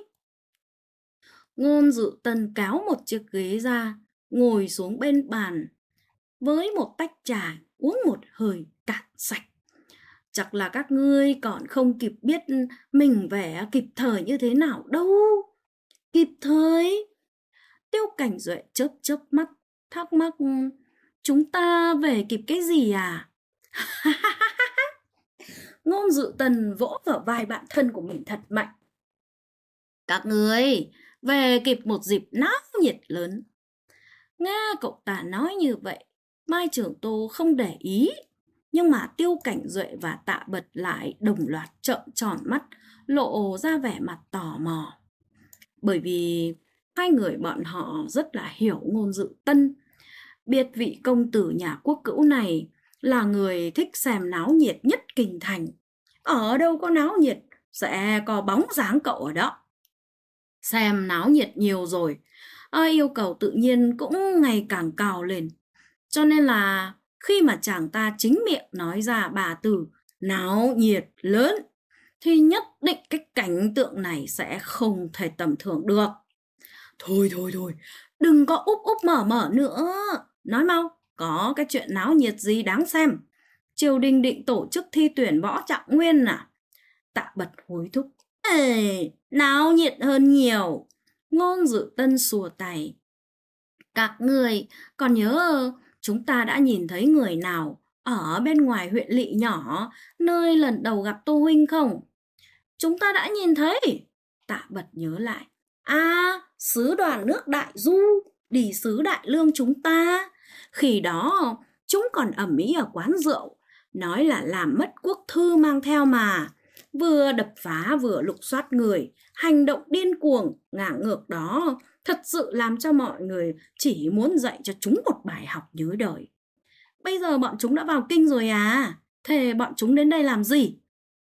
Ngôn Dự Tân kéo một chiếc ghế ra, ngồi xuống bên bàn, với một tách trà uống một hơi cạn sạch. Chắc là các ngươi còn không kịp biết mình vẻ kịp thời như thế nào đâu. Kịp thời? Tiêu Cảnh Duệ chớp mắt, thắc mắc, chúng ta về kịp cái gì à? Ngôn Dự Tân vỗ vào vai bạn thân của mình thật mạnh. Các ngươi về kịp một dịp náo nhiệt lớn. Nghe cậu ta nói như vậy, Mai Trưởng Tô không để ý, nhưng mà Tiêu Cảnh Duệ và Tạ Bật lại đồng loạt trợn tròn mắt, lộ ra vẻ mặt tò mò. Bởi vì hai người bọn họ rất là hiểu Ngôn Dự Tân, biết vị công tử nhà Quốc Cữu này là người thích xem náo nhiệt nhất kinh thành. Ở đâu có náo nhiệt sẽ có bóng dáng cậu ở đó. Xem náo nhiệt nhiều rồi, yêu cầu tự nhiên cũng ngày càng cao lên. Cho nên là khi mà chàng ta chính miệng nói ra ba từ náo nhiệt lớn thì nhất định cái cảnh tượng này sẽ không thể tầm thường được. Thôi, đừng có úp mở nữa. Nói mau, có cái chuyện náo nhiệt gì đáng xem? Triều đình định tổ chức thi tuyển võ trạng nguyên à? Tạ Bật hối thúc. Ê, náo nhiệt hơn nhiều. Ngôn Dự Tân xua tay. Các người còn nhớ chúng ta đã nhìn thấy người nào ở bên ngoài huyện lỵ nhỏ nơi lần đầu gặp Tô huynh không? Chúng ta đã nhìn thấy. Tạ Bật nhớ lại. Sứ đoàn nước Đại Du đi sứ Đại Lương chúng ta. Khi đó chúng còn ầm ĩ ở quán rượu, nói là làm mất quốc thư mang theo mà. Vừa đập phá vừa lục soát người, hành động điên cuồng, ngang ngược đó thật sự làm cho mọi người chỉ muốn dạy cho chúng một bài học nhớ đời. Bây giờ bọn chúng đã vào kinh rồi à? Thế bọn chúng đến đây làm gì?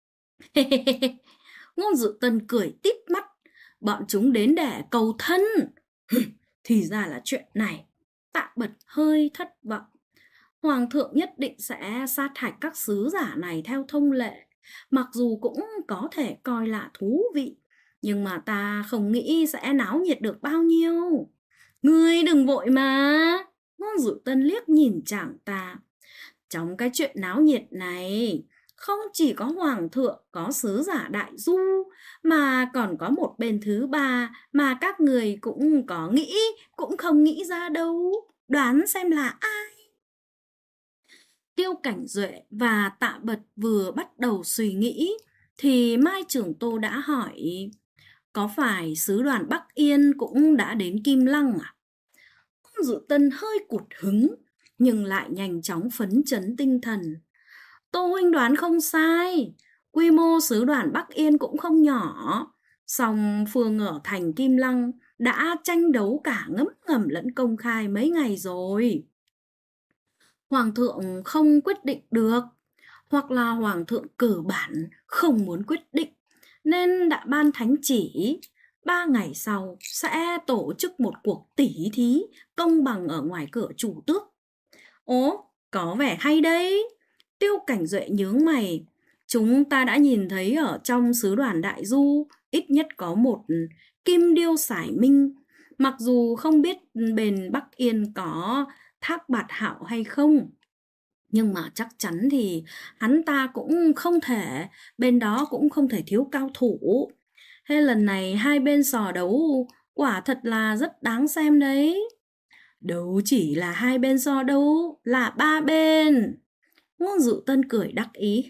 Ngôn Dự Tân cười tít mắt. Bọn chúng đến để cầu thân. Thì ra là chuyện này. Tạ Bật hơi thất vọng. Hoàng thượng nhất định sẽ sát hạch các sứ giả này theo thông lệ. Mặc dù cũng có thể coi là thú vị, nhưng mà ta không nghĩ sẽ náo nhiệt được bao nhiêu. Ngươi đừng vội mà. Ngôn Dự Tân liếc nhìn chàng ta. Trong cái chuyện náo nhiệt này, không chỉ có hoàng thượng, có sứ giả Đại Du, mà còn có một bên thứ ba mà các người cũng có nghĩ, cũng không nghĩ ra đâu. đoán xem là ai? Tiêu Cảnh Duệ và Tạ Bật vừa bắt đầu suy nghĩ thì Mai Trưởng Tô đã hỏi: có phải sứ đoàn Bắc Yên cũng đã đến Kim Lăng à? Ông Dự Tân hơi cụt hứng nhưng lại nhanh chóng phấn chấn tinh thần. Tô huynh đoán không sai, quy mô sứ đoàn Bắc Yên cũng không nhỏ. Song phương ở thành Kim Lăng đã tranh đấu cả ngấm ngầm lẫn công khai mấy ngày rồi. Hoàng thượng không quyết định được, hoặc là hoàng thượng cơ bản không muốn quyết định, nên đã ban thánh chỉ 3 ngày sau sẽ tổ chức một cuộc tỉ thí công bằng ở ngoài cửa chủ tước. Ố, có vẻ hay đấy. Tiêu Cảnh Duệ nhướng mày. Chúng ta đã nhìn thấy ở trong sứ đoàn Đại Du ít nhất có một kim điêu sải minh. Mặc dù không biết bên Bắc Yên có Thác Bạt Hạo hay không, nhưng mà chắc chắn thì hắn ta cũng không thể, bên đó cũng không thể thiếu cao thủ. Thế lần này hai bên sò đấu quả thật là rất đáng xem đấy. Đâu chỉ là hai bên so đấu, là ba bên. Ngôn Dụ Tân cười đắc ý.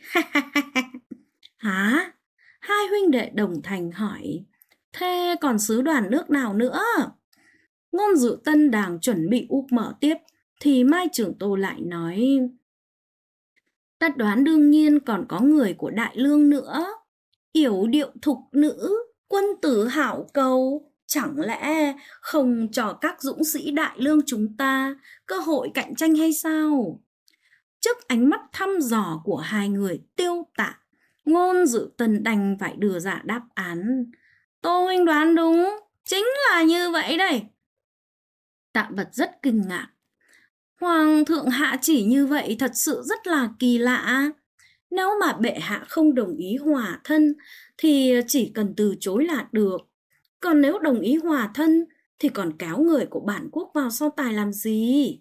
Hả? Hai huynh đệ đồng thành hỏi. Thế còn sứ đoàn nước nào nữa? Ngôn Dụ Tân đang chuẩn bị úp mở tiếp thì Mai Trưởng Tô lại nói: ta đoán đương nhiên còn có người của Đại Lương nữa. Yểu điệu thục nữ, quân tử hảo cầu, chẳng lẽ không cho các dũng sĩ Đại Lương chúng ta cơ hội cạnh tranh hay sao? Trước ánh mắt thăm dò của hai người Tiêu Tạ, Ngôn Dự Tân đành phải đưa ra đáp án. Tô huynh đoán đúng, chính là như vậy đây. Tạ Bật rất kinh ngạc. Hoàng thượng hạ chỉ như vậy thật sự rất là kỳ lạ. Nếu mà bệ hạ không đồng ý hòa thân thì chỉ cần từ chối là được. Còn nếu đồng ý hòa thân thì còn kéo người của bản quốc vào so tài làm gì?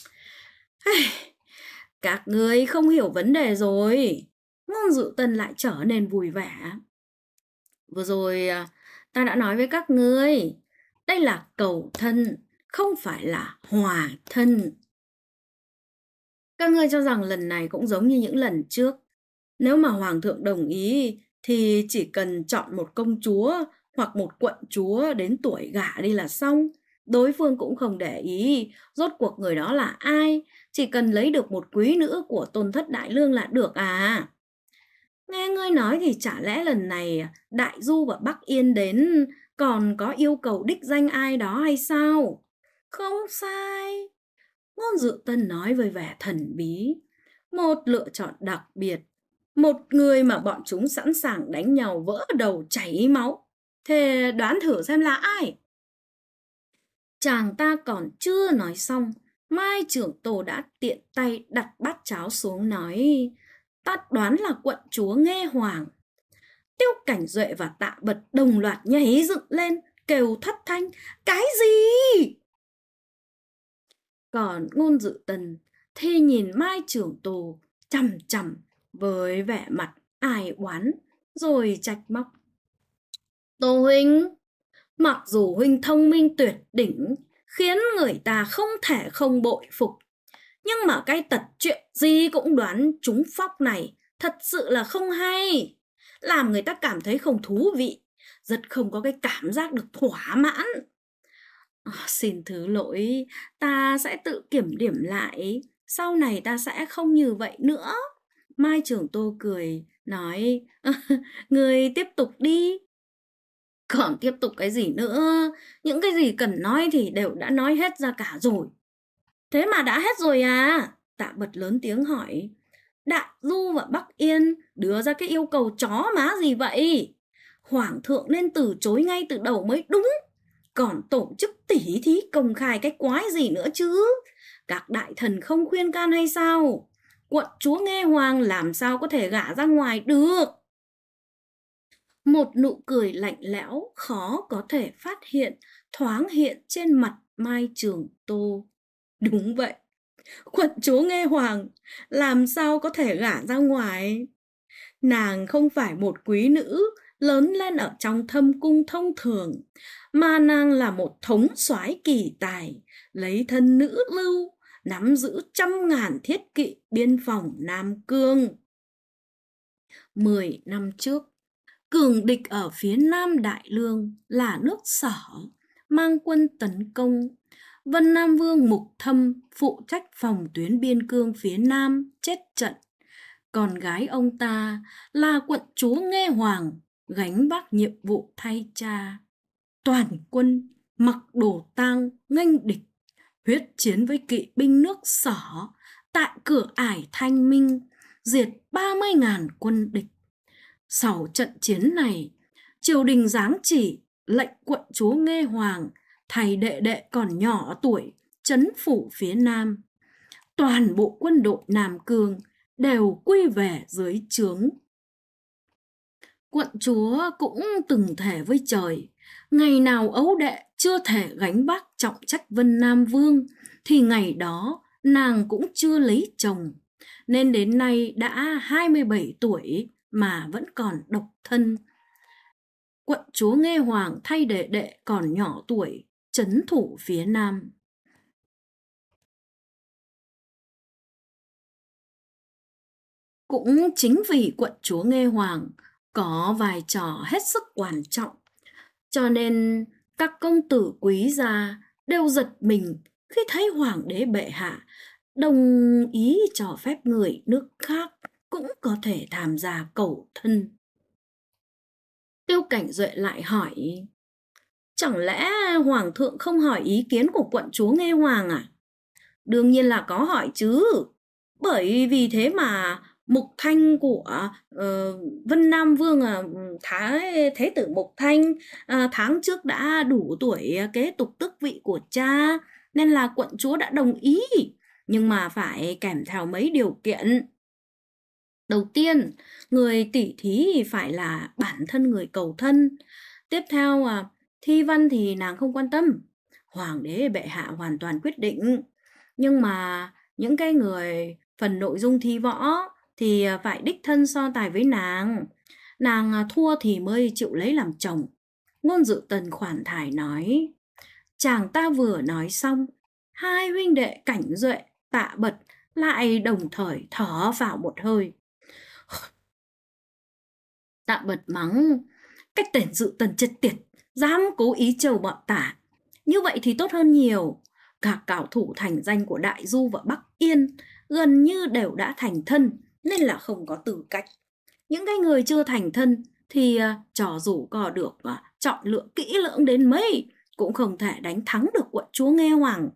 Các ngươi không hiểu vấn đề rồi. Ngôn Dụ Tân lại trở nên vui vẻ. Vừa rồi ta đã nói với các ngươi, đây là cầu thân, không phải là hòa thân. Các ngươi cho rằng lần này cũng giống như những lần trước. Nếu mà hoàng thượng đồng ý thì chỉ cần chọn một công chúa hoặc một quận chúa đến tuổi gả đi là xong. Đối phương cũng không để ý rốt cuộc người đó là ai, chỉ cần lấy được một quý nữ của Tôn thất Đại Lương là được à. Nghe ngươi nói thì chả lẽ lần này Đại Du và Bắc Yên đến còn có yêu cầu đích danh ai đó hay sao? Không sai. Ngôn Dự Tân nói với vẻ thần bí. Một lựa chọn đặc biệt, một người mà bọn chúng sẵn sàng đánh nhau vỡ đầu chảy máu. Thế đoán thử xem là ai? Chàng ta còn chưa nói xong, Mai Trưởng Tô đã tiện tay đặt bát cháo xuống nói: ta đoán là quận chúa Nghe Hoàng. Tiêu Cảnh Duệ và Tạ Bật đồng loạt nhảy dựng lên, kêu thất thanh: cái gì? Còn Ngôn Dự Tân thì nhìn Mai Trưởng Tô chằm chằm với vẻ mặt ai oán, rồi trách móc: Tô huynh, mặc dù huynh thông minh tuyệt đỉnh, khiến người ta không thể không bội phục, nhưng mà cái tật chuyện gì cũng đoán trúng phóc này thật sự là không hay, làm người ta cảm thấy không thú vị, rất không có cái cảm giác được thỏa mãn. Xin thứ lỗi, ta sẽ tự kiểm điểm lại, sau này ta sẽ không như vậy nữa. Mai Trưởng Tô cười, nói: người tiếp tục đi. Còn tiếp tục cái gì nữa, những cái gì cần nói thì đều đã nói hết ra cả rồi. Thế mà đã hết rồi à? Tạ Bật lớn tiếng hỏi. Đại Du và Bắc Yên đưa ra cái yêu cầu chó má gì vậy? Hoàng thượng nên từ chối ngay từ đầu mới đúng. Còn tổ chức tỉ thí công khai cái quái gì nữa chứ? Các đại thần không khuyên can hay sao? Quận chúa Nghe Hoàng làm sao có thể gả ra ngoài được? Một nụ cười lạnh lẽo khó có thể phát hiện thoáng hiện trên mặt Mai Trưởng Tô. Đúng vậy, quận chúa Nghe Hoàng làm sao có thể gả ra ngoài? Nàng không phải một quý nữ lớn lên ở trong thâm cung thông thường, mà nàng là một thống soái kỳ tài, lấy thân nữ lưu, nắm giữ 100.000 thiết kỵ biên phòng Nam Cương. 10 năm trước, cường địch ở phía nam Đại Lương là nước Sở mang quân tấn công. Vân Nam Vương Mục Thâm phụ trách phòng tuyến biên cương phía nam chết trận. Con gái ông ta là quận chúa Nghe Hoàng gánh vác nhiệm vụ thay cha. Toàn quân mặc đồ tang nghênh địch, huyết chiến với kỵ binh nước Sở tại cửa ải Thanh Minh, diệt 30.000 quân địch. Sau trận chiến này, triều đình giáng chỉ lệnh quận chúa Nghe Hoàng thay đệ đệ còn nhỏ tuổi trấn phủ phía Nam. Toàn bộ quân đội Nam Cương đều quy về dưới trướng. Quận chúa cũng từng thề với trời, ngày nào ấu đệ chưa thể gánh vác trọng trách Vân Nam Vương thì ngày đó nàng cũng chưa lấy chồng, nên đến nay đã 27 tuổi mà vẫn còn độc thân. Quận chúa Nghe Hoàng thay đệ đệ còn nhỏ tuổi trấn thủ phía Nam. Cũng chính vì quận chúa Nghe Hoàng có vai trò hết sức quan trọng, cho nên các công tử quý gia đều giật mình khi thấy hoàng đế bệ hạ đồng ý cho phép người nước khác cũng có thể tham gia cầu thân. Tiêu Cảnh Duệ lại hỏi, chẳng lẽ hoàng thượng không hỏi ý kiến của quận chúa Nghe Hoàng à? Đương nhiên là có hỏi chứ, bởi vì thế mà Mục Thanh của Vân Nam Vương Thế tử Mục Thanh tháng trước đã đủ tuổi kế tục tước vị của cha, nên là quận chúa đã đồng ý, nhưng mà phải kèm theo mấy điều kiện. Đầu tiên, người tỷ thí phải là bản thân người cầu thân. Tiếp theo, thi văn thì nàng không quan tâm, hoàng đế bệ hạ hoàn toàn quyết định. Nhưng mà những cái người phần nội dung thi võ thì phải đích thân so tài với nàng. Nàng thua thì mới chịu lấy làm chồng. Ngôn Dự Tần khoản thải nói. Chàng ta vừa nói xong, hai huynh đệ Cảnh Duệ, Tạ Bật lại đồng thời thở vào một hơi. Tạ Bật mắng, cái tên Dự Tần chết tiệt, dám cố ý trêu bọn ta. Như vậy thì tốt hơn nhiều. Các cao thủ thành danh của Đại Du và Bắc Yên gần như đều đã thành thân, nên là không có tư cách. Những cái người chưa thành thân thì cho dù có được chọn lựa kỹ lưỡng đến mấy cũng không thể đánh thắng được quận chúa Nghe Hoàng.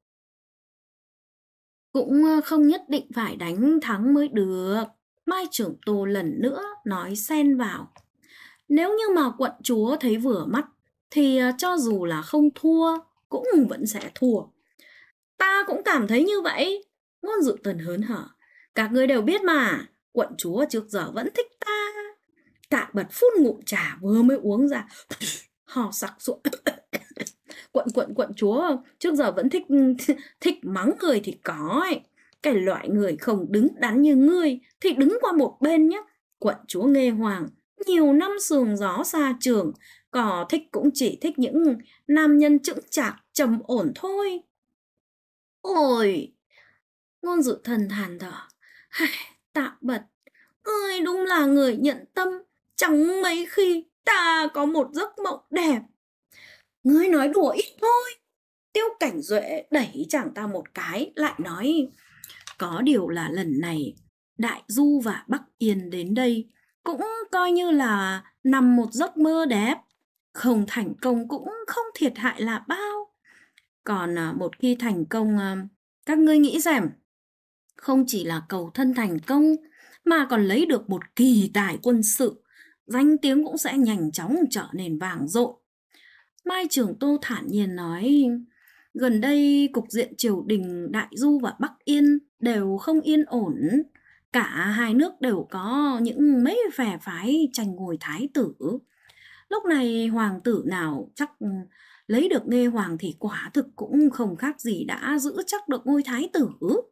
Cũng không nhất định phải đánh thắng mới được. Mai Trưởng Tô lần nữa nói xen vào. Nếu như mà quận chúa thấy vừa mắt thì cho dù là không thua cũng vẫn sẽ thua. Ta cũng cảm thấy như vậy. Ngôn Dự Tần hớn hở. Các người đều biết mà, quận chúa trước giờ vẫn thích ta. Tạ Bật phun ngụm trà vừa mới uống ra, hò sặc sụa. Quận chúa trước giờ vẫn thích mắng người thì có ấy. Cái loại người không đứng đắn như ngươi thì đứng qua một bên nhé. Quận chúa Nghe Hoàng nhiều năm sương gió xa trường, có thích cũng chỉ thích những nam nhân chững chạc trầm ổn thôi. Ôi, Ngôn Dự Thần than thở. Tạ Bật, ngươi đúng là người nhận tâm. Chẳng mấy khi ta có một giấc mộng đẹp. Ngươi nói đùa ít thôi. Tiêu Cảnh Duệ đẩy chàng ta một cái, lại nói. Có điều là lần này Đại Du và Bắc Yên đến đây cũng coi như là nằm một giấc mơ đẹp. Không thành công cũng không thiệt hại là bao. Còn một khi thành công, các ngươi nghĩ xem, không chỉ là cầu thân thành công mà còn lấy được một kỳ tài quân sự, danh tiếng cũng sẽ nhanh chóng trở nên vang dội. Mai Trưởng Tô thản nhiên nói, gần đây cục diện triều đình Đại Du và Bắc Yên đều không yên ổn. Cả hai nước đều có những mấy phe phái tranh ngôi thái tử. Lúc này hoàng tử nào chắc lấy được Nghe Hoàng thì quả thực cũng không khác gì đã giữ chắc được ngôi thái tử.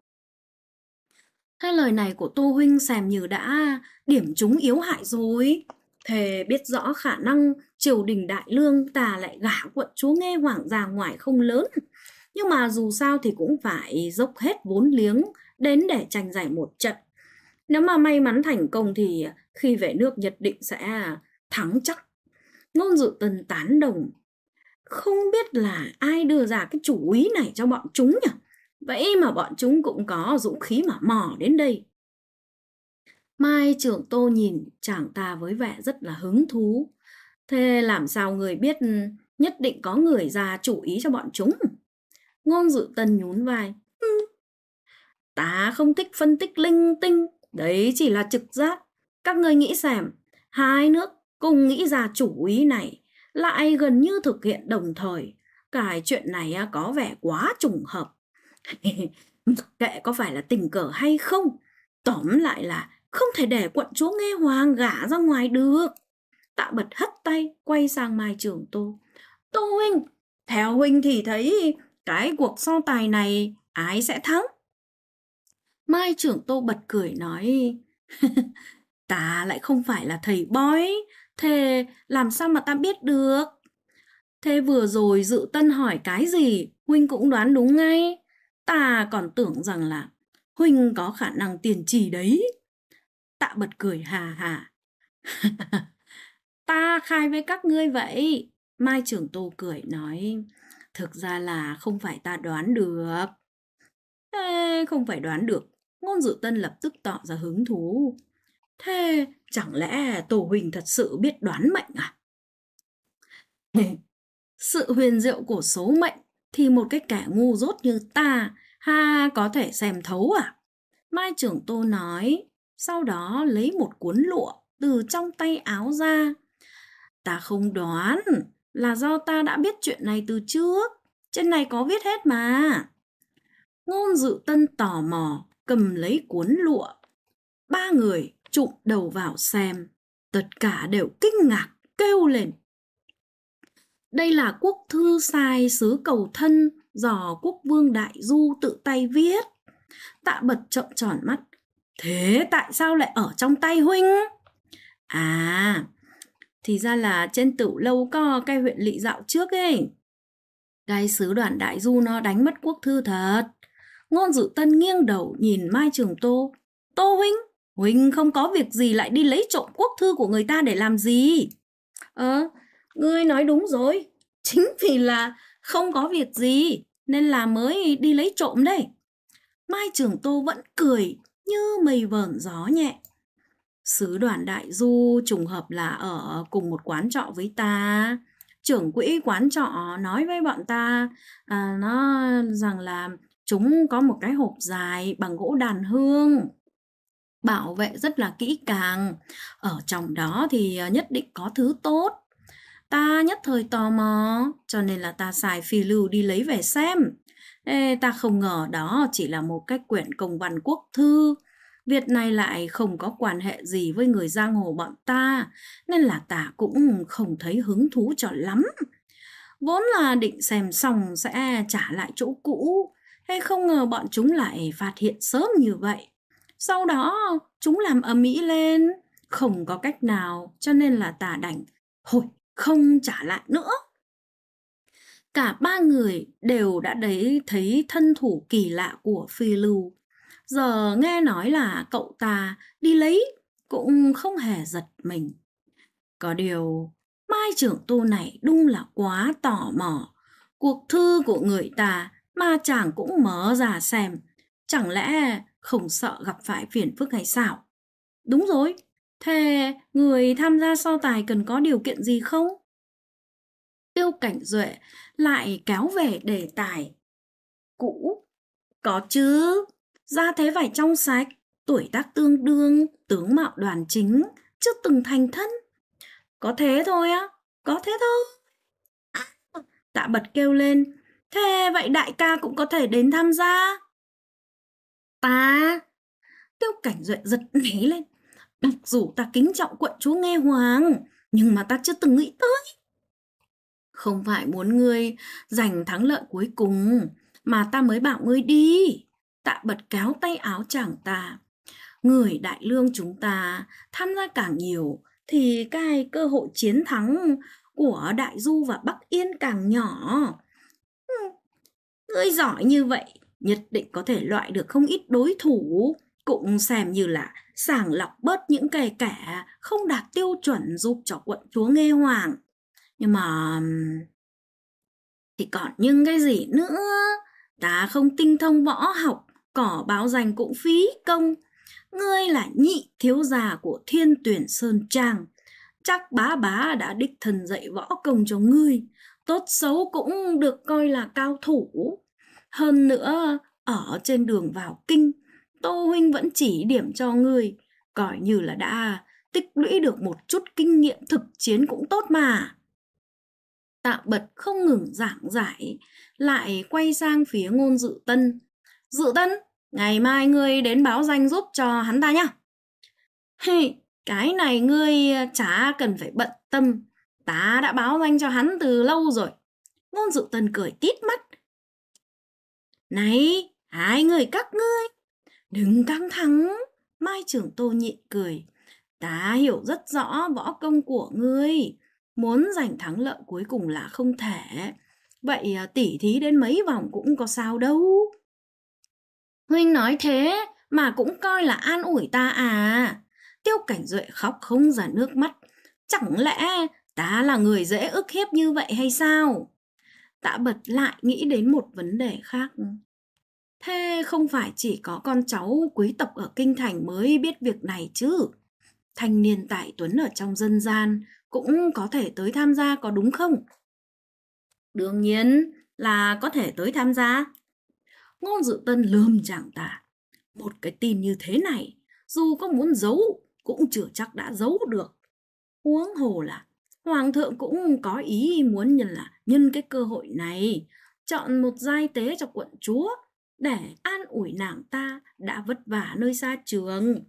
Hai lời này của Tô huynh xem như đã điểm trúng yếu hại rồi. Thề biết rõ khả năng triều đình Đại Lương ta lại gả quận chúa Nghe Hoàng ra ngoài không lớn. Nhưng mà dù sao thì cũng phải dốc hết vốn liếng đến để tranh giành một trận. Nếu mà may mắn thành công thì khi về nước nhất định sẽ thắng chắc. Ngôn Dự Tân tán đồng. Không biết là ai đưa ra cái chủ ý này cho bọn chúng nhỉ? Vậy mà bọn chúng cũng có dũng khí mà mò đến đây. Mai Trưởng Tô nhìn chàng ta với vẻ rất là hứng thú. Thế làm sao người biết nhất định có người ra chủ ý cho bọn chúng? Ngôn Dự Tân nhún vai. Ta không thích phân tích linh tinh, đấy chỉ là trực giác. Các người nghĩ xem, hai nước cùng nghĩ ra chủ ý này, lại gần như thực hiện đồng thời. Cái chuyện này có vẻ quá trùng hợp. Mặc kệ có phải là tình cờ hay không, tóm lại là không thể để quận chúa Nghe Hoàng gả ra ngoài được. Tạ Bật hất tay, quay sang Mai Trưởng Tô. Tô huynh, theo huynh thì thấy cái cuộc so tài này ai sẽ thắng? Mai Trưởng Tô bật cười nói, ta lại không phải là thầy bói, thế làm sao mà ta biết được? Thế vừa rồi Dự Tân hỏi cái gì, huynh cũng đoán đúng ngay. Ta còn tưởng rằng là huynh có khả năng tiên tri đấy. Tạ Bật cười hà hà. Ta khai với các ngươi vậy. Mai Trưởng Tô cười nói, thực ra là không phải ta đoán được. Ê, không phải đoán được. Ngôn Dự Tân lập tức tỏ ra hứng thú. Thế chẳng lẽ Tổ Huỳnh thật sự biết đoán mệnh à? Sự huyền diệu của số mệnh thì một cái kẻ ngu dốt như ta có thể xem thấu à? Mai Trưởng Tô nói, sau đó lấy một cuốn lụa từ trong tay áo ra. Ta không đoán, là do ta đã biết chuyện này từ trước. Trên này có viết hết mà. Ngôn Dự Tân tò mò cầm lấy cuốn lụa. Ba người chụm đầu vào xem. Tất cả đều kinh ngạc kêu lên. Đây là quốc thư sai sứ cầu thân do quốc vương Đại Du tự tay viết. Tạ Bật trợn tròn mắt. Thế tại sao lại ở trong tay huynh? À, thì ra là trên Tửu Lâu có cái huyện lỵ dạo trước ấy. Cái sứ đoàn Đại Du nó đánh mất quốc thư thật. Ngôn Dự Tân nghiêng đầu nhìn Mai Trường Tô. Tô huynh, huynh không có việc gì lại đi lấy trộm quốc thư của người ta để làm gì? Ngươi nói đúng rồi. Chính vì là không có việc gì nên là mới đi lấy trộm đây. Mai Trường Tô vẫn cười như mây vờn gió nhẹ. Sứ đoàn Đại Du trùng hợp là ở cùng một quán trọ với ta. Trưởng quỹ quán trọ nói với bọn ta nó rằng là chúng có một cái hộp dài bằng gỗ đàn hương, bảo vệ rất là kỹ càng. Ở trong đó thì nhất định có thứ tốt. Ta nhất thời tò mò, cho nên là ta xài phi lưu đi lấy về xem. Ê, ta không ngờ đó chỉ là một cái quyển công văn quốc thư. Việc này lại không có quan hệ gì với người giang hồ bọn ta, nên là ta cũng không thấy hứng thú cho lắm. Vốn là định xem xong sẽ trả lại chỗ cũ, hay không ngờ bọn chúng lại phát hiện sớm như vậy. Sau đó chúng làm ầm ĩ lên, không có cách nào, cho nên là ta đành thôi không trả lại nữa. Cả ba người đều đã thấy thân thủ kỳ lạ của Phi Lưu. Giờ nghe nói là cậu ta đi lấy cũng không hề giật mình. Có điều, Mai Trưởng Tô này đúng là quá tò mò. Cuộc thư của người ta mà chàng cũng mở ra xem. Chẳng lẽ không sợ gặp phải phiền phức hay sao? Đúng rồi, thế người tham gia so tài cần có điều kiện gì không? Tiêu Cảnh Duệ lại kéo về đề tài cũ. Có chứ, gia thế phải trong sạch, tuổi tác tương đương, tướng mạo đoan chính, chưa từng thành thân. Có thế thôi á, có thế thôi. Tạ Bật kêu lên, thế vậy đại ca cũng có thể đến tham gia. Ta, Tiêu Cảnh Duệ giật nảy lên. Mặc dù ta kính trọng quận chúa Nghe Hoàng, nhưng mà ta chưa từng nghĩ tới. Không phải muốn ngươi giành thắng lợi cuối cùng, mà ta mới bảo ngươi đi. Tạ Bật kéo tay áo chàng ta. Người đại lương chúng ta tham gia càng nhiều, thì cái cơ hội chiến thắng của Đại Du và Bắc Yên càng nhỏ. Ngươi giỏi như vậy, nhất định có thể loại được không ít đối thủ, cũng xem như là sàng lọc bớt những kẻ không đạt tiêu chuẩn giúp cho quận chúa Nghê Hoàng. Nhưng mà thì còn những cái gì nữa? Ta không tinh thông võ học, cỏ báo danh cũng phí công. Ngươi là nhị thiếu gia của Thiên Tuyển Sơn Trang, chắc bá bá đã đích thân dạy võ công cho ngươi, tốt xấu cũng được coi là cao thủ. Hơn nữa, ở trên đường vào kinh, Tô huynh vẫn chỉ điểm cho ngươi, coi như là đã tích lũy được một chút kinh nghiệm thực chiến cũng tốt mà. Tạ Bật không ngừng giảng giải, lại quay sang phía Ngôn Dự Tân. Dự Tân, ngày mai ngươi đến báo danh giúp cho hắn ta nhá. Hey, cái này ngươi chả cần phải bận tâm, ta đã báo danh cho hắn từ lâu rồi. Ngôn Dự Tân cười tít mắt. Này, hai người các ngươi, đừng căng thẳng. Mai Trưởng Tô nhịn cười. Ta hiểu rất rõ võ công của ngươi, muốn giành thắng lợi cuối cùng là không thể. Vậy tỉ thí đến mấy vòng cũng có sao đâu. Huynh nói thế mà cũng coi là an ủi ta à? Tiêu Cảnh Duệ khóc không ra nước mắt. Chẳng lẽ ta là người dễ ức hiếp như vậy hay sao? Tạ Bật lại nghĩ đến một vấn đề khác. Thế không phải chỉ có con cháu quý tộc ở Kinh Thành mới biết việc này chứ? Thanh niên tài tuấn ở trong dân gian cũng có thể tới tham gia có đúng không? Đương nhiên là có thể tới tham gia. Ngôn Dự Tân lườm chàng ta. Một cái tin như thế này, dù có muốn giấu cũng chưa chắc đã giấu được. Huống hồ là Hoàng thượng cũng có ý muốn nhân cái cơ hội này, chọn một giai tế cho quận chúa để an ủi nàng ta đã vất vả nơi xa trường.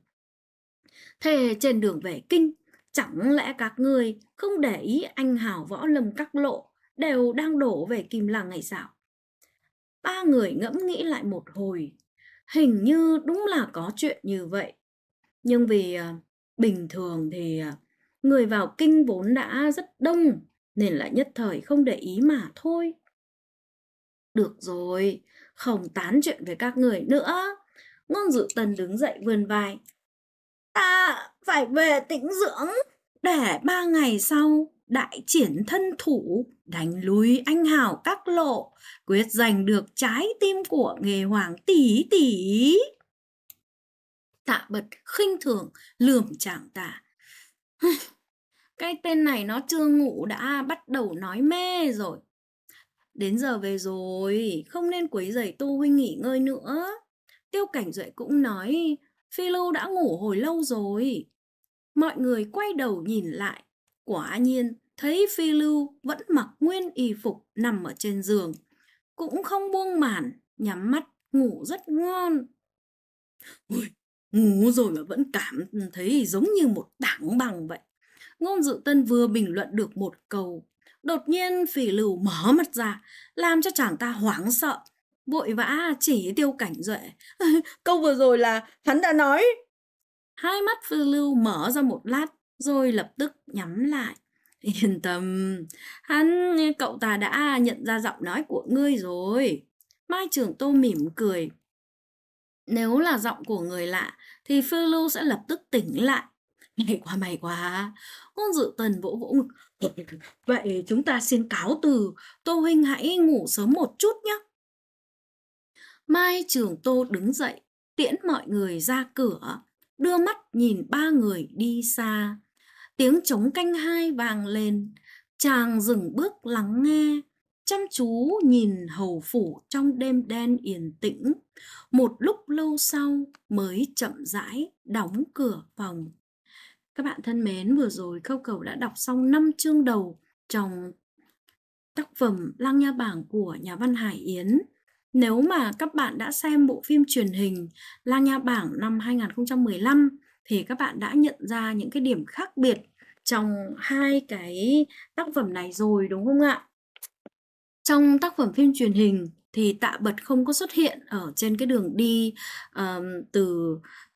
Thế trên đường về kinh, chẳng lẽ các người không để ý anh hào võ lâm các lộ đều đang đổ về Kim Lăng ngày sao? Ba người ngẫm nghĩ lại một hồi, hình như đúng là có chuyện như vậy. Nhưng vì bình thường thì người vào kinh vốn đã rất đông, nên là nhất thời không để ý mà thôi. Được rồi, không tán chuyện với các người nữa. Ngôn Dự Tần đứng dậy vươn vai. Ta phải về tĩnh dưỡng, để 3 ngày sau đại triển thân thủ, đánh lui anh hào các lộ, quyết giành được trái tim của Nghề Hoàng tỷ tỷ. Tạ Bật khinh thường lườm chàng ta. Cái tên này nó chưa ngủ đã bắt đầu nói mê rồi. Đến giờ về rồi, không nên quấy rầy Tô huynh nghỉ ngơi nữa. Tiêu Cảnh Duệ cũng nói, Phi Lưu đã ngủ hồi lâu rồi. Mọi người quay đầu nhìn lại, quả nhiên thấy Phi Lưu vẫn mặc nguyên y phục nằm ở trên giường, cũng không buông màn, nhắm mắt ngủ rất ngon. Ôi, ngủ rồi mà vẫn cảm thấy giống như một tảng băng vậy. Ngôn Dự Tân vừa bình luận được một câu, đột nhiên Phỉ Lưu mở mắt ra, làm cho chàng ta hoảng sợ, vội vã chỉ Tiêu Cảnh Duệ. Câu vừa rồi là hắn đã nói. Hai mắt Phỉ Lưu mở ra một lát, rồi lập tức nhắm lại. Yên tâm, cậu ta đã nhận ra giọng nói của ngươi rồi. Mai Trường Tô mỉm cười. Nếu là giọng của người lạ thì Phiêu Lưu sẽ lập tức tỉnh lại. May quá. Ngôn Dự Tần vỗ vỗ ngực. Vậy chúng ta xin cáo từ. Tô huynh hãy ngủ sớm một chút nhé. Mai Trường Tô đứng dậy, tiễn mọi người ra cửa, đưa mắt nhìn ba người đi xa. Tiếng trống canh hai vang lên, chàng dừng bước lắng nghe, chăm chú nhìn hầu phủ trong đêm đen yên tĩnh. Một lúc lâu sau mới chậm rãi đóng cửa phòng. Các bạn thân mến, vừa rồi Khâu Cầu đã đọc xong 5 chương đầu trong tác phẩm Lang Nha Bảng của nhà văn Hải Yến. Nếu mà các bạn đã xem bộ phim truyền hình Lang Nha Bảng năm 2015 thì các bạn đã nhận ra những cái điểm khác biệt trong hai cái tác phẩm này rồi đúng không ạ? Trong tác phẩm phim truyền hình thì Tạ Bật không có xuất hiện ở trên cái đường đi từ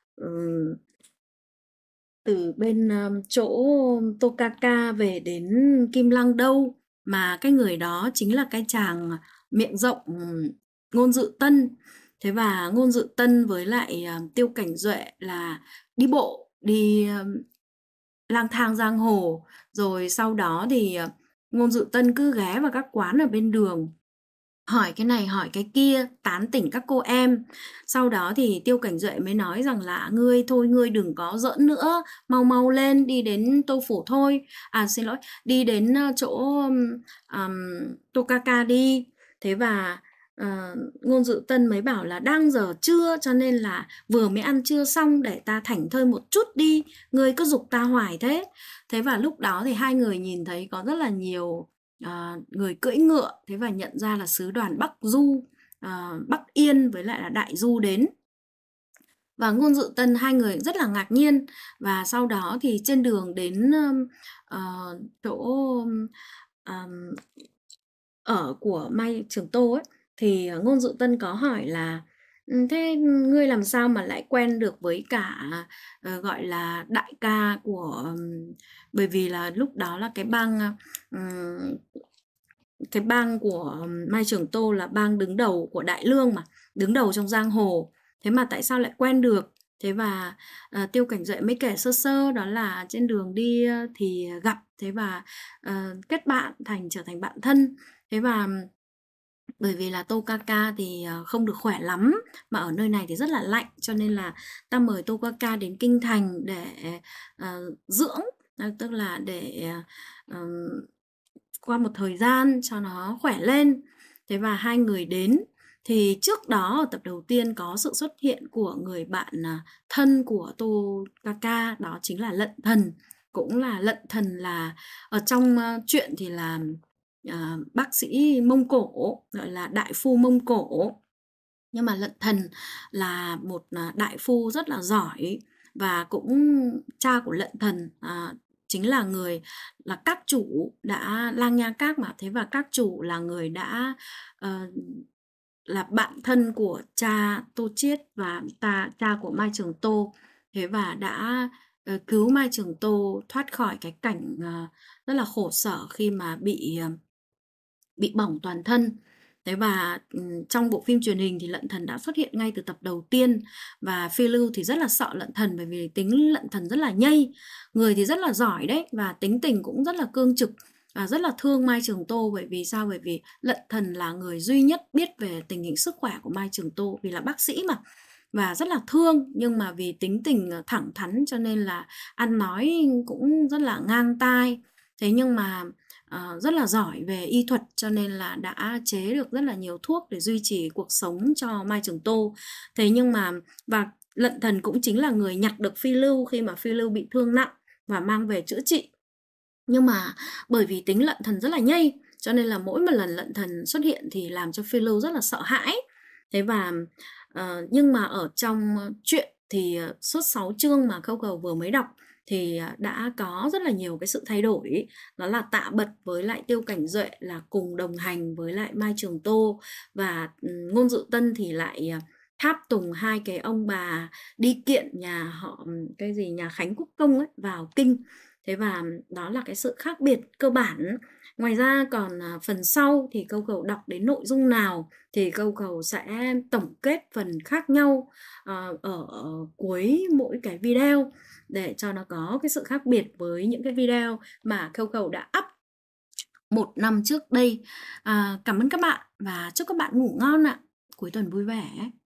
bên chỗ Tokaka về đến Kim Lăng đâu, mà cái người đó chính là cái chàng miệng rộng Ngôn Dự Tân. Thế và Ngôn Dự Tân với lại Tiêu Cảnh Duệ là đi bộ, đi lang thang giang hồ. Rồi sau đó thì Ngôn Dự Tân cứ ghé vào các quán ở bên đường, hỏi cái này hỏi cái kia, tán tỉnh các cô em. Sau đó thì Tiêu Cảnh Duệ mới nói rằng là ngươi thôi, ngươi đừng có giỡn nữa, mau mau lên, đi đến Tô Phủ thôi. À xin lỗi, đi đến chỗ Tokaka đi. Thế và Ngôn Dự Tân mới bảo là đang giờ trưa, cho nên là vừa mới ăn trưa xong, để ta thảnh thơi một chút đi, ngươi cứ giục ta hoài thế. Thế và lúc đó thì hai người nhìn thấy có rất là nhiều người cưỡi ngựa. Thế và nhận ra là sứ đoàn Bắc Du, Bắc Yên với lại là Đại Du đến. Và Ngôn Dự Tân hai người rất là ngạc nhiên. Và sau đó thì trên đường đến chỗ ở của Mai Trường Tô ấy, thì Ngôn Dự Tân có hỏi là thế ngươi làm sao mà lại quen được với cả gọi là đại ca của bởi vì là lúc đó là cái bang của Mai Trường Tô là bang đứng đầu của Đại Lương mà, đứng đầu trong giang hồ. Thế mà tại sao lại quen được? Thế và Tiêu Cảnh Duệ mới kể sơ sơ, đó là trên đường đi thì gặp, thế và kết bạn trở thành bạn thân. Thế và bởi vì là Tokaka thì không được khỏe lắm, mà ở nơi này thì rất là lạnh, cho nên là ta mời Tokaka đến kinh thành để dưỡng, tức là để qua một thời gian cho nó khỏe lên. Thế và hai người đến thì trước đó ở tập đầu tiên có sự xuất hiện của người bạn thân của Tokaka, đó chính là Lận Thần. Cũng là Lận Thần là ở trong truyện thì là bác sĩ Mông Cổ, gọi là đại phu Mông Cổ. Nhưng mà Lận Thần là một đại phu rất là giỏi, và cũng cha của Lận Thần chính là người là các chủ đã Lang Nha Các mà. Thế và các chủ là người đã là bạn thân của cha Tô Chiết và cha của Mai Trường Tô. Thế và đã cứu Mai Trường Tô thoát khỏi cái cảnh rất là khổ sở khi mà bị bỏng toàn thân. Thế và trong bộ phim truyền hình thì Lận Thần đã xuất hiện ngay từ tập đầu tiên, và phiêu lưu thì rất là sợ Lận Thần, bởi vì tính Lận Thần rất là nhây, người thì rất là giỏi đấy, và tính tình cũng rất là cương trực, và rất là thương Mai Trường Tô. Bởi vì sao? Bởi vì Lận Thần là người duy nhất biết về tình hình sức khỏe của Mai Trường Tô, vì là bác sĩ mà, và rất là thương. Nhưng mà vì tính tình thẳng thắn cho nên là ăn nói cũng rất là ngang tai. Thế nhưng mà rất là giỏi về y thuật, cho nên là đã chế được rất là nhiều thuốc để duy trì cuộc sống cho Mai Trường Tô. Thế nhưng mà và Lận Thần cũng chính là người nhặt được Phi Lưu khi mà Phi Lưu bị thương nặng và mang về chữa trị. Nhưng mà bởi vì tính Lận Thần rất là nhây, cho nên là mỗi một lần Lận Thần xuất hiện thì làm cho Phi Lưu rất là sợ hãi. Thế và nhưng mà ở trong truyện thì suốt 6 chương mà Khâu Cầu vừa mới đọc thì đã có rất là nhiều cái sự thay đổi. Đó là Tạ Bật với lại Tiêu Cảnh Duệ là cùng đồng hành với lại Mai Trường Tô, và Ngôn Dự Tân thì lại tháp tùng hai cái ông bà đi kiện nhà họ cái gì nhà Khánh Quốc Công ấy vào kinh. Thế và đó là cái sự khác biệt cơ bản. Ngoài ra còn phần sau thì Câu Cầu đọc đến nội dung nào thì Câu Cầu sẽ tổng kết phần khác nhau ở cuối mỗi cái video, để cho nó có cái sự khác biệt với những cái video mà Câu Cầu đã up 1 năm trước đây. Cảm ơn các bạn và chúc các bạn ngủ ngon ạ. Cuối tuần vui vẻ.